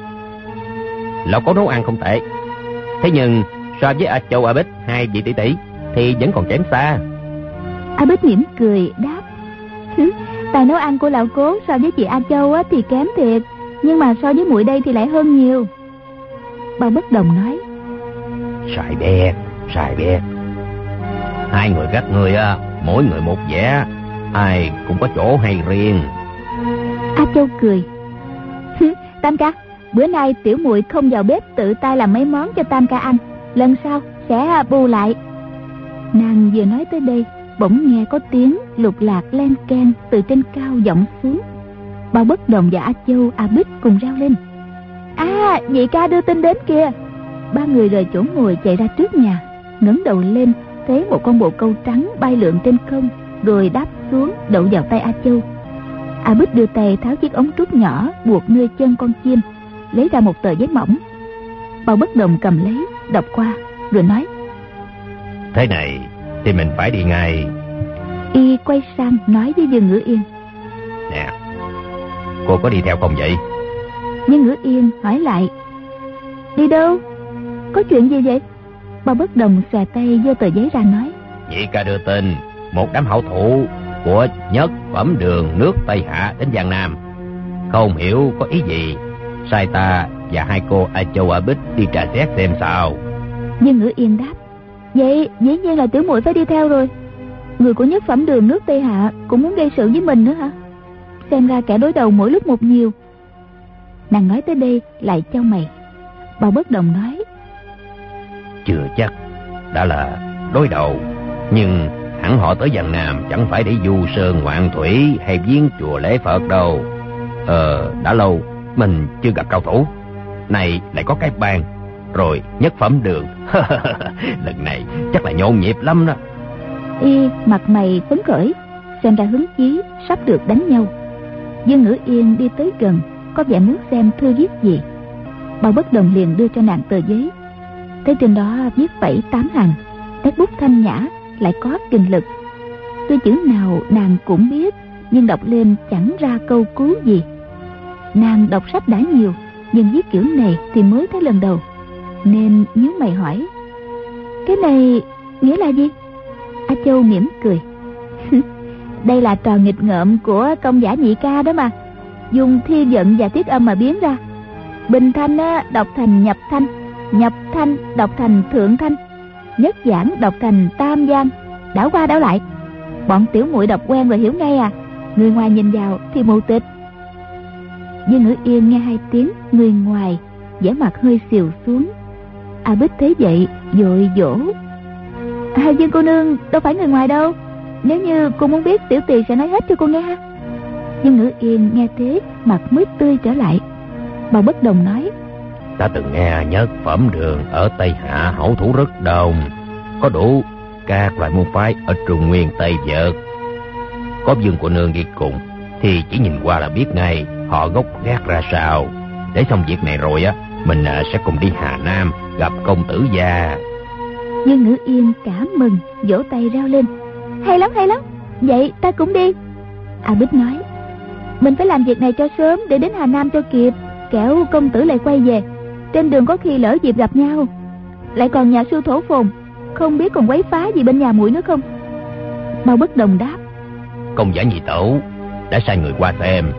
Lão có nấu ăn không tệ, thế nhưng so với A Châu, A Bích hai vị tỷ tỷ thì vẫn còn kém xa. A Bích mỉm cười đáp, tài nấu ăn của lão cố so với chị A Châu á, thì kém thiệt, nhưng mà so với muội đây thì lại hơn nhiều. Bao Bất Đồng nói, Sai bét, sai bét. Hai người các ngươi á, mỗi người một vẻ, ai cũng có chỗ hay riêng. A Châu cười, Tam ca, bữa nay tiểu muội không vào bếp tự tay làm mấy món cho Tam ca ăn, lần sau sẽ bù lại. Nàng vừa nói tới đây, bỗng nghe có tiếng lục lạc len keng từ trên cao vọng xuống. Bao Bất Đồng và A Châu, A Bích cùng reo lên, à, nhị ca đưa tin đến kìa. Ba người rời chỗ ngồi chạy ra trước nhà, ngẩng đầu lên thấy một con bồ câu trắng bay lượn trên không, rồi đáp xuống đậu vào tay A Châu. A Bích đưa tay tháo chiếc ống trúc nhỏ buộc nơi chân con chim, lấy ra một tờ giấy mỏng. Bao Bất Đồng cầm lấy đọc qua rồi nói, Thế này thì mình phải đi ngay. Y quay sang nói với Dương Ngữ Yên, Nè, cô có đi theo không vậy? Dương Ngữ Yên hỏi lại, đi đâu? Có chuyện gì vậy? Bao Bất Đồng xòe tay giơ tờ giấy ra nói, Nhị ca đưa tin một đám hảo thủ của nhất phẩm đường nước Tây Hạ đến Giang Nam, không hiểu có ý gì, sai ta và hai cô A Châu, A Bích đi trà xét xem sao. Dương Ngữ Yên đáp, vậy dĩ nhiên là tiểu muội phải đi theo rồi. Người của nhất phẩm đường nước Tây Hạ cũng muốn gây sự với mình nữa hả? Xem ra kẻ đối đầu mỗi lúc một nhiều. Nàng nói tới đây lại chau mày. Bao Bất Đồng nói, Chưa chắc đã là đối đầu, nhưng hẳn họ tới Giang Nam chẳng phải để du sơn ngoạn thủy hay viếng chùa lễ Phật đâu. Ờ, đã lâu mình chưa gặp cao thủ, này lại có cái bàn, rồi nhất phẩm đường. Lần này chắc là nhộn nhịp lắm đó. Y mặt mày phấn khởi, xem ra hứng chí sắp được đánh nhau. Dương Ngữ Yên đi tới gần, có vẻ muốn xem thư viết gì. Bao Bất Đồng liền đưa cho nàng tờ giấy, thấy trên đó viết bảy tám hàng, nét bút thanh nhã, lại có kinh lực. Tuy chữ nào nàng cũng biết, nhưng đọc lên chẳng ra câu cứu gì. Nàng đọc sách đã nhiều, nhưng viết kiểu này thì mới thấy lần đầu, nên nhíu mày hỏi, cái này nghĩa là gì? A Châu mỉm cười, đây là trò nghịch ngợm của công giả nhị ca đó mà, dùng thi vận và tiết âm mà biến ra. Bình thanh á, đọc thành nhập thanh, nhập thanh đọc thành thượng thanh, nhất giảng đọc thành tam giang, đảo qua đảo lại. Bọn tiểu muội đọc quen rồi hiểu ngay à, người ngoài nhìn vào thì mù tịch. Dương Ngữ Yên nghe hai tiếng người ngoài, vẻ mặt hơi xìu xuống. A Bích thấy vậy vội dỗ, à, Dương cô nương đâu phải người ngoài đâu, nếu như cô muốn biết tiểu tỳ sẽ nói hết cho cô nghe ha. Dương Ngữ Yên nghe thế mặt mới tươi trở lại. Bao Bất Đồng nói, Ta từng nghe nhất phẩm đường ở Tây Hạ hảo thủ rất đông, có đủ các loại môn phái ở Trung Nguyên Tây Vực. Có Dương cô nương đi cùng thì chỉ nhìn qua là biết ngay họ gốc gác ra sao. Để xong việc này rồi á, mình sẽ cùng đi Hà Nam gặp công tử gia. Dương Ngữ Yên cảm mừng, vỗ tay reo lên, hay lắm hay lắm, vậy ta cũng đi. A Bích nói, mình phải làm việc này cho sớm để đến Hà Nam cho kịp, kẻo công tử lại quay về, trên đường có khi lỡ dịp gặp nhau. Lại còn nhà sư thổ phồn, không biết còn quấy phá gì bên nhà muội nữa không? Bao Bất Đồng đáp, Công giả nhị tẩu đã sai người qua xem,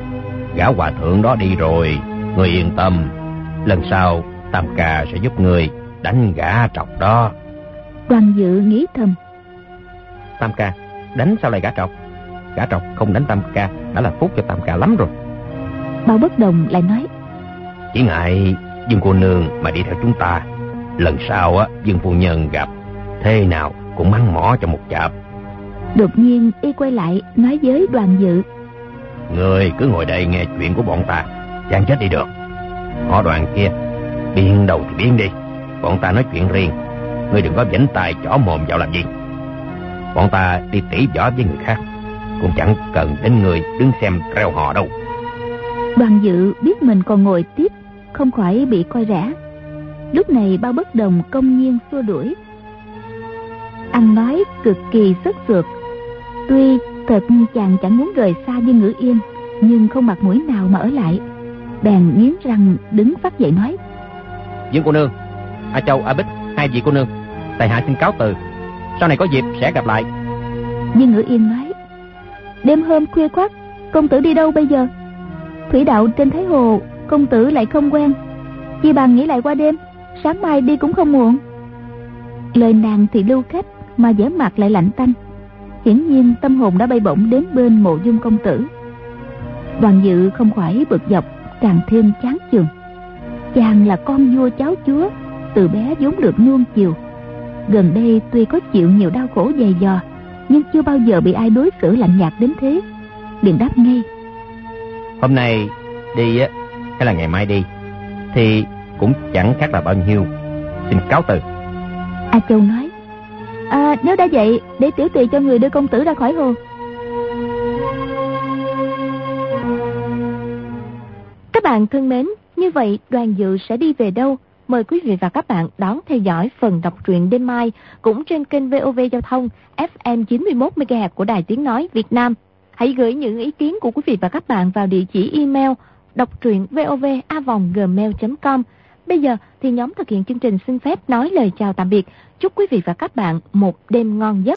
Gã hòa thượng đó đi rồi, ngươi yên tâm. Lần sau Tam ca sẽ giúp ngươi đánh gã trọc đó. Đoàn Dự nghĩ thầm, Tam ca đánh sao lại gã trọc? Gã trọc không đánh Tam ca đã là phúc cho Tam ca lắm rồi. Bao Bất Đồng lại nói, Chỉ ngại Dương cô nương mà đi theo chúng ta, lần sau á Dương phu nhân gặp thế nào cũng mắng mỏ cho một chạp. Đột nhiên y quay lại nói với Đoàn Dự, Ngươi cứ ngồi đây nghe chuyện của bọn ta, chàng chết đi được. Họ Đoàn kia biên đầu thì biên đi, bọn ta nói chuyện riêng, ngươi đừng có vảnh tay chỏ mồm vào làm gì. Bọn ta đi tỉ võ với người khác, cũng chẳng cần đến người đứng xem reo hò đâu. Đoàn Dự biết mình còn ngồi tiếp, không khỏi bị coi rẻ. Lúc này Bao Bất Đồng công nhiên xua đuổi. Ăn nói cực kỳ sức sượt. Tuy thật chàng chẳng muốn rời xa Dương Ngữ Yên, nhưng không mặt mũi nào mà ở lại. Bèn nghiến răng đứng phát dậy nói, Dương cô nương, A Châu, A Bích, hai vị cô nương, tại hạ xin cáo từ, sau này có dịp sẽ gặp lại. Dương Ngữ Yên nói, đêm hôm khuya khoắt, công tử đi đâu bây giờ? Thủy đạo trên Thái Hồ công tử lại không quen, chi bằng nghỉ lại qua đêm, sáng mai đi cũng không muộn. Lời nàng thì lưu khách mà vẻ mặt lại lạnh tanh, hiển nhiên tâm hồn đã bay bổng đến bên Mộ Dung công tử. Đoàn Dự không khỏi bực dọc, càng thêm chán chường. Chàng là con vua cháu chúa, từ bé vốn được nuông chiều, gần đây tuy có chịu nhiều đau khổ dày dò, nhưng chưa bao giờ bị ai đối xử lạnh nhạt đến thế. Liền đáp ngay, Hôm nay đi á hay là ngày mai đi thì cũng chẳng khác là bao nhiêu, xin cáo từ. A Châu nói, à, nếu đã vậy để tiểu tỳ cho người đưa công tử ra khỏi hồ. Các bạn thân mến, như vậy Đoàn Dự sẽ đi về đâu? Mời quý vị và các bạn đón theo dõi phần đọc truyện đêm mai cũng trên kênh vê o vê Giao thông ép em chín mươi mốt mê ga héc của Đài Tiếng Nói Việt Nam. Hãy gửi những ý kiến của quý vị và các bạn vào địa chỉ email đọc truyện vov a vòng gmail chấm com. Bây giờ thì nhóm thực hiện chương trình xin phép nói lời chào tạm biệt. Chúc quý vị và các bạn một đêm ngon giấc.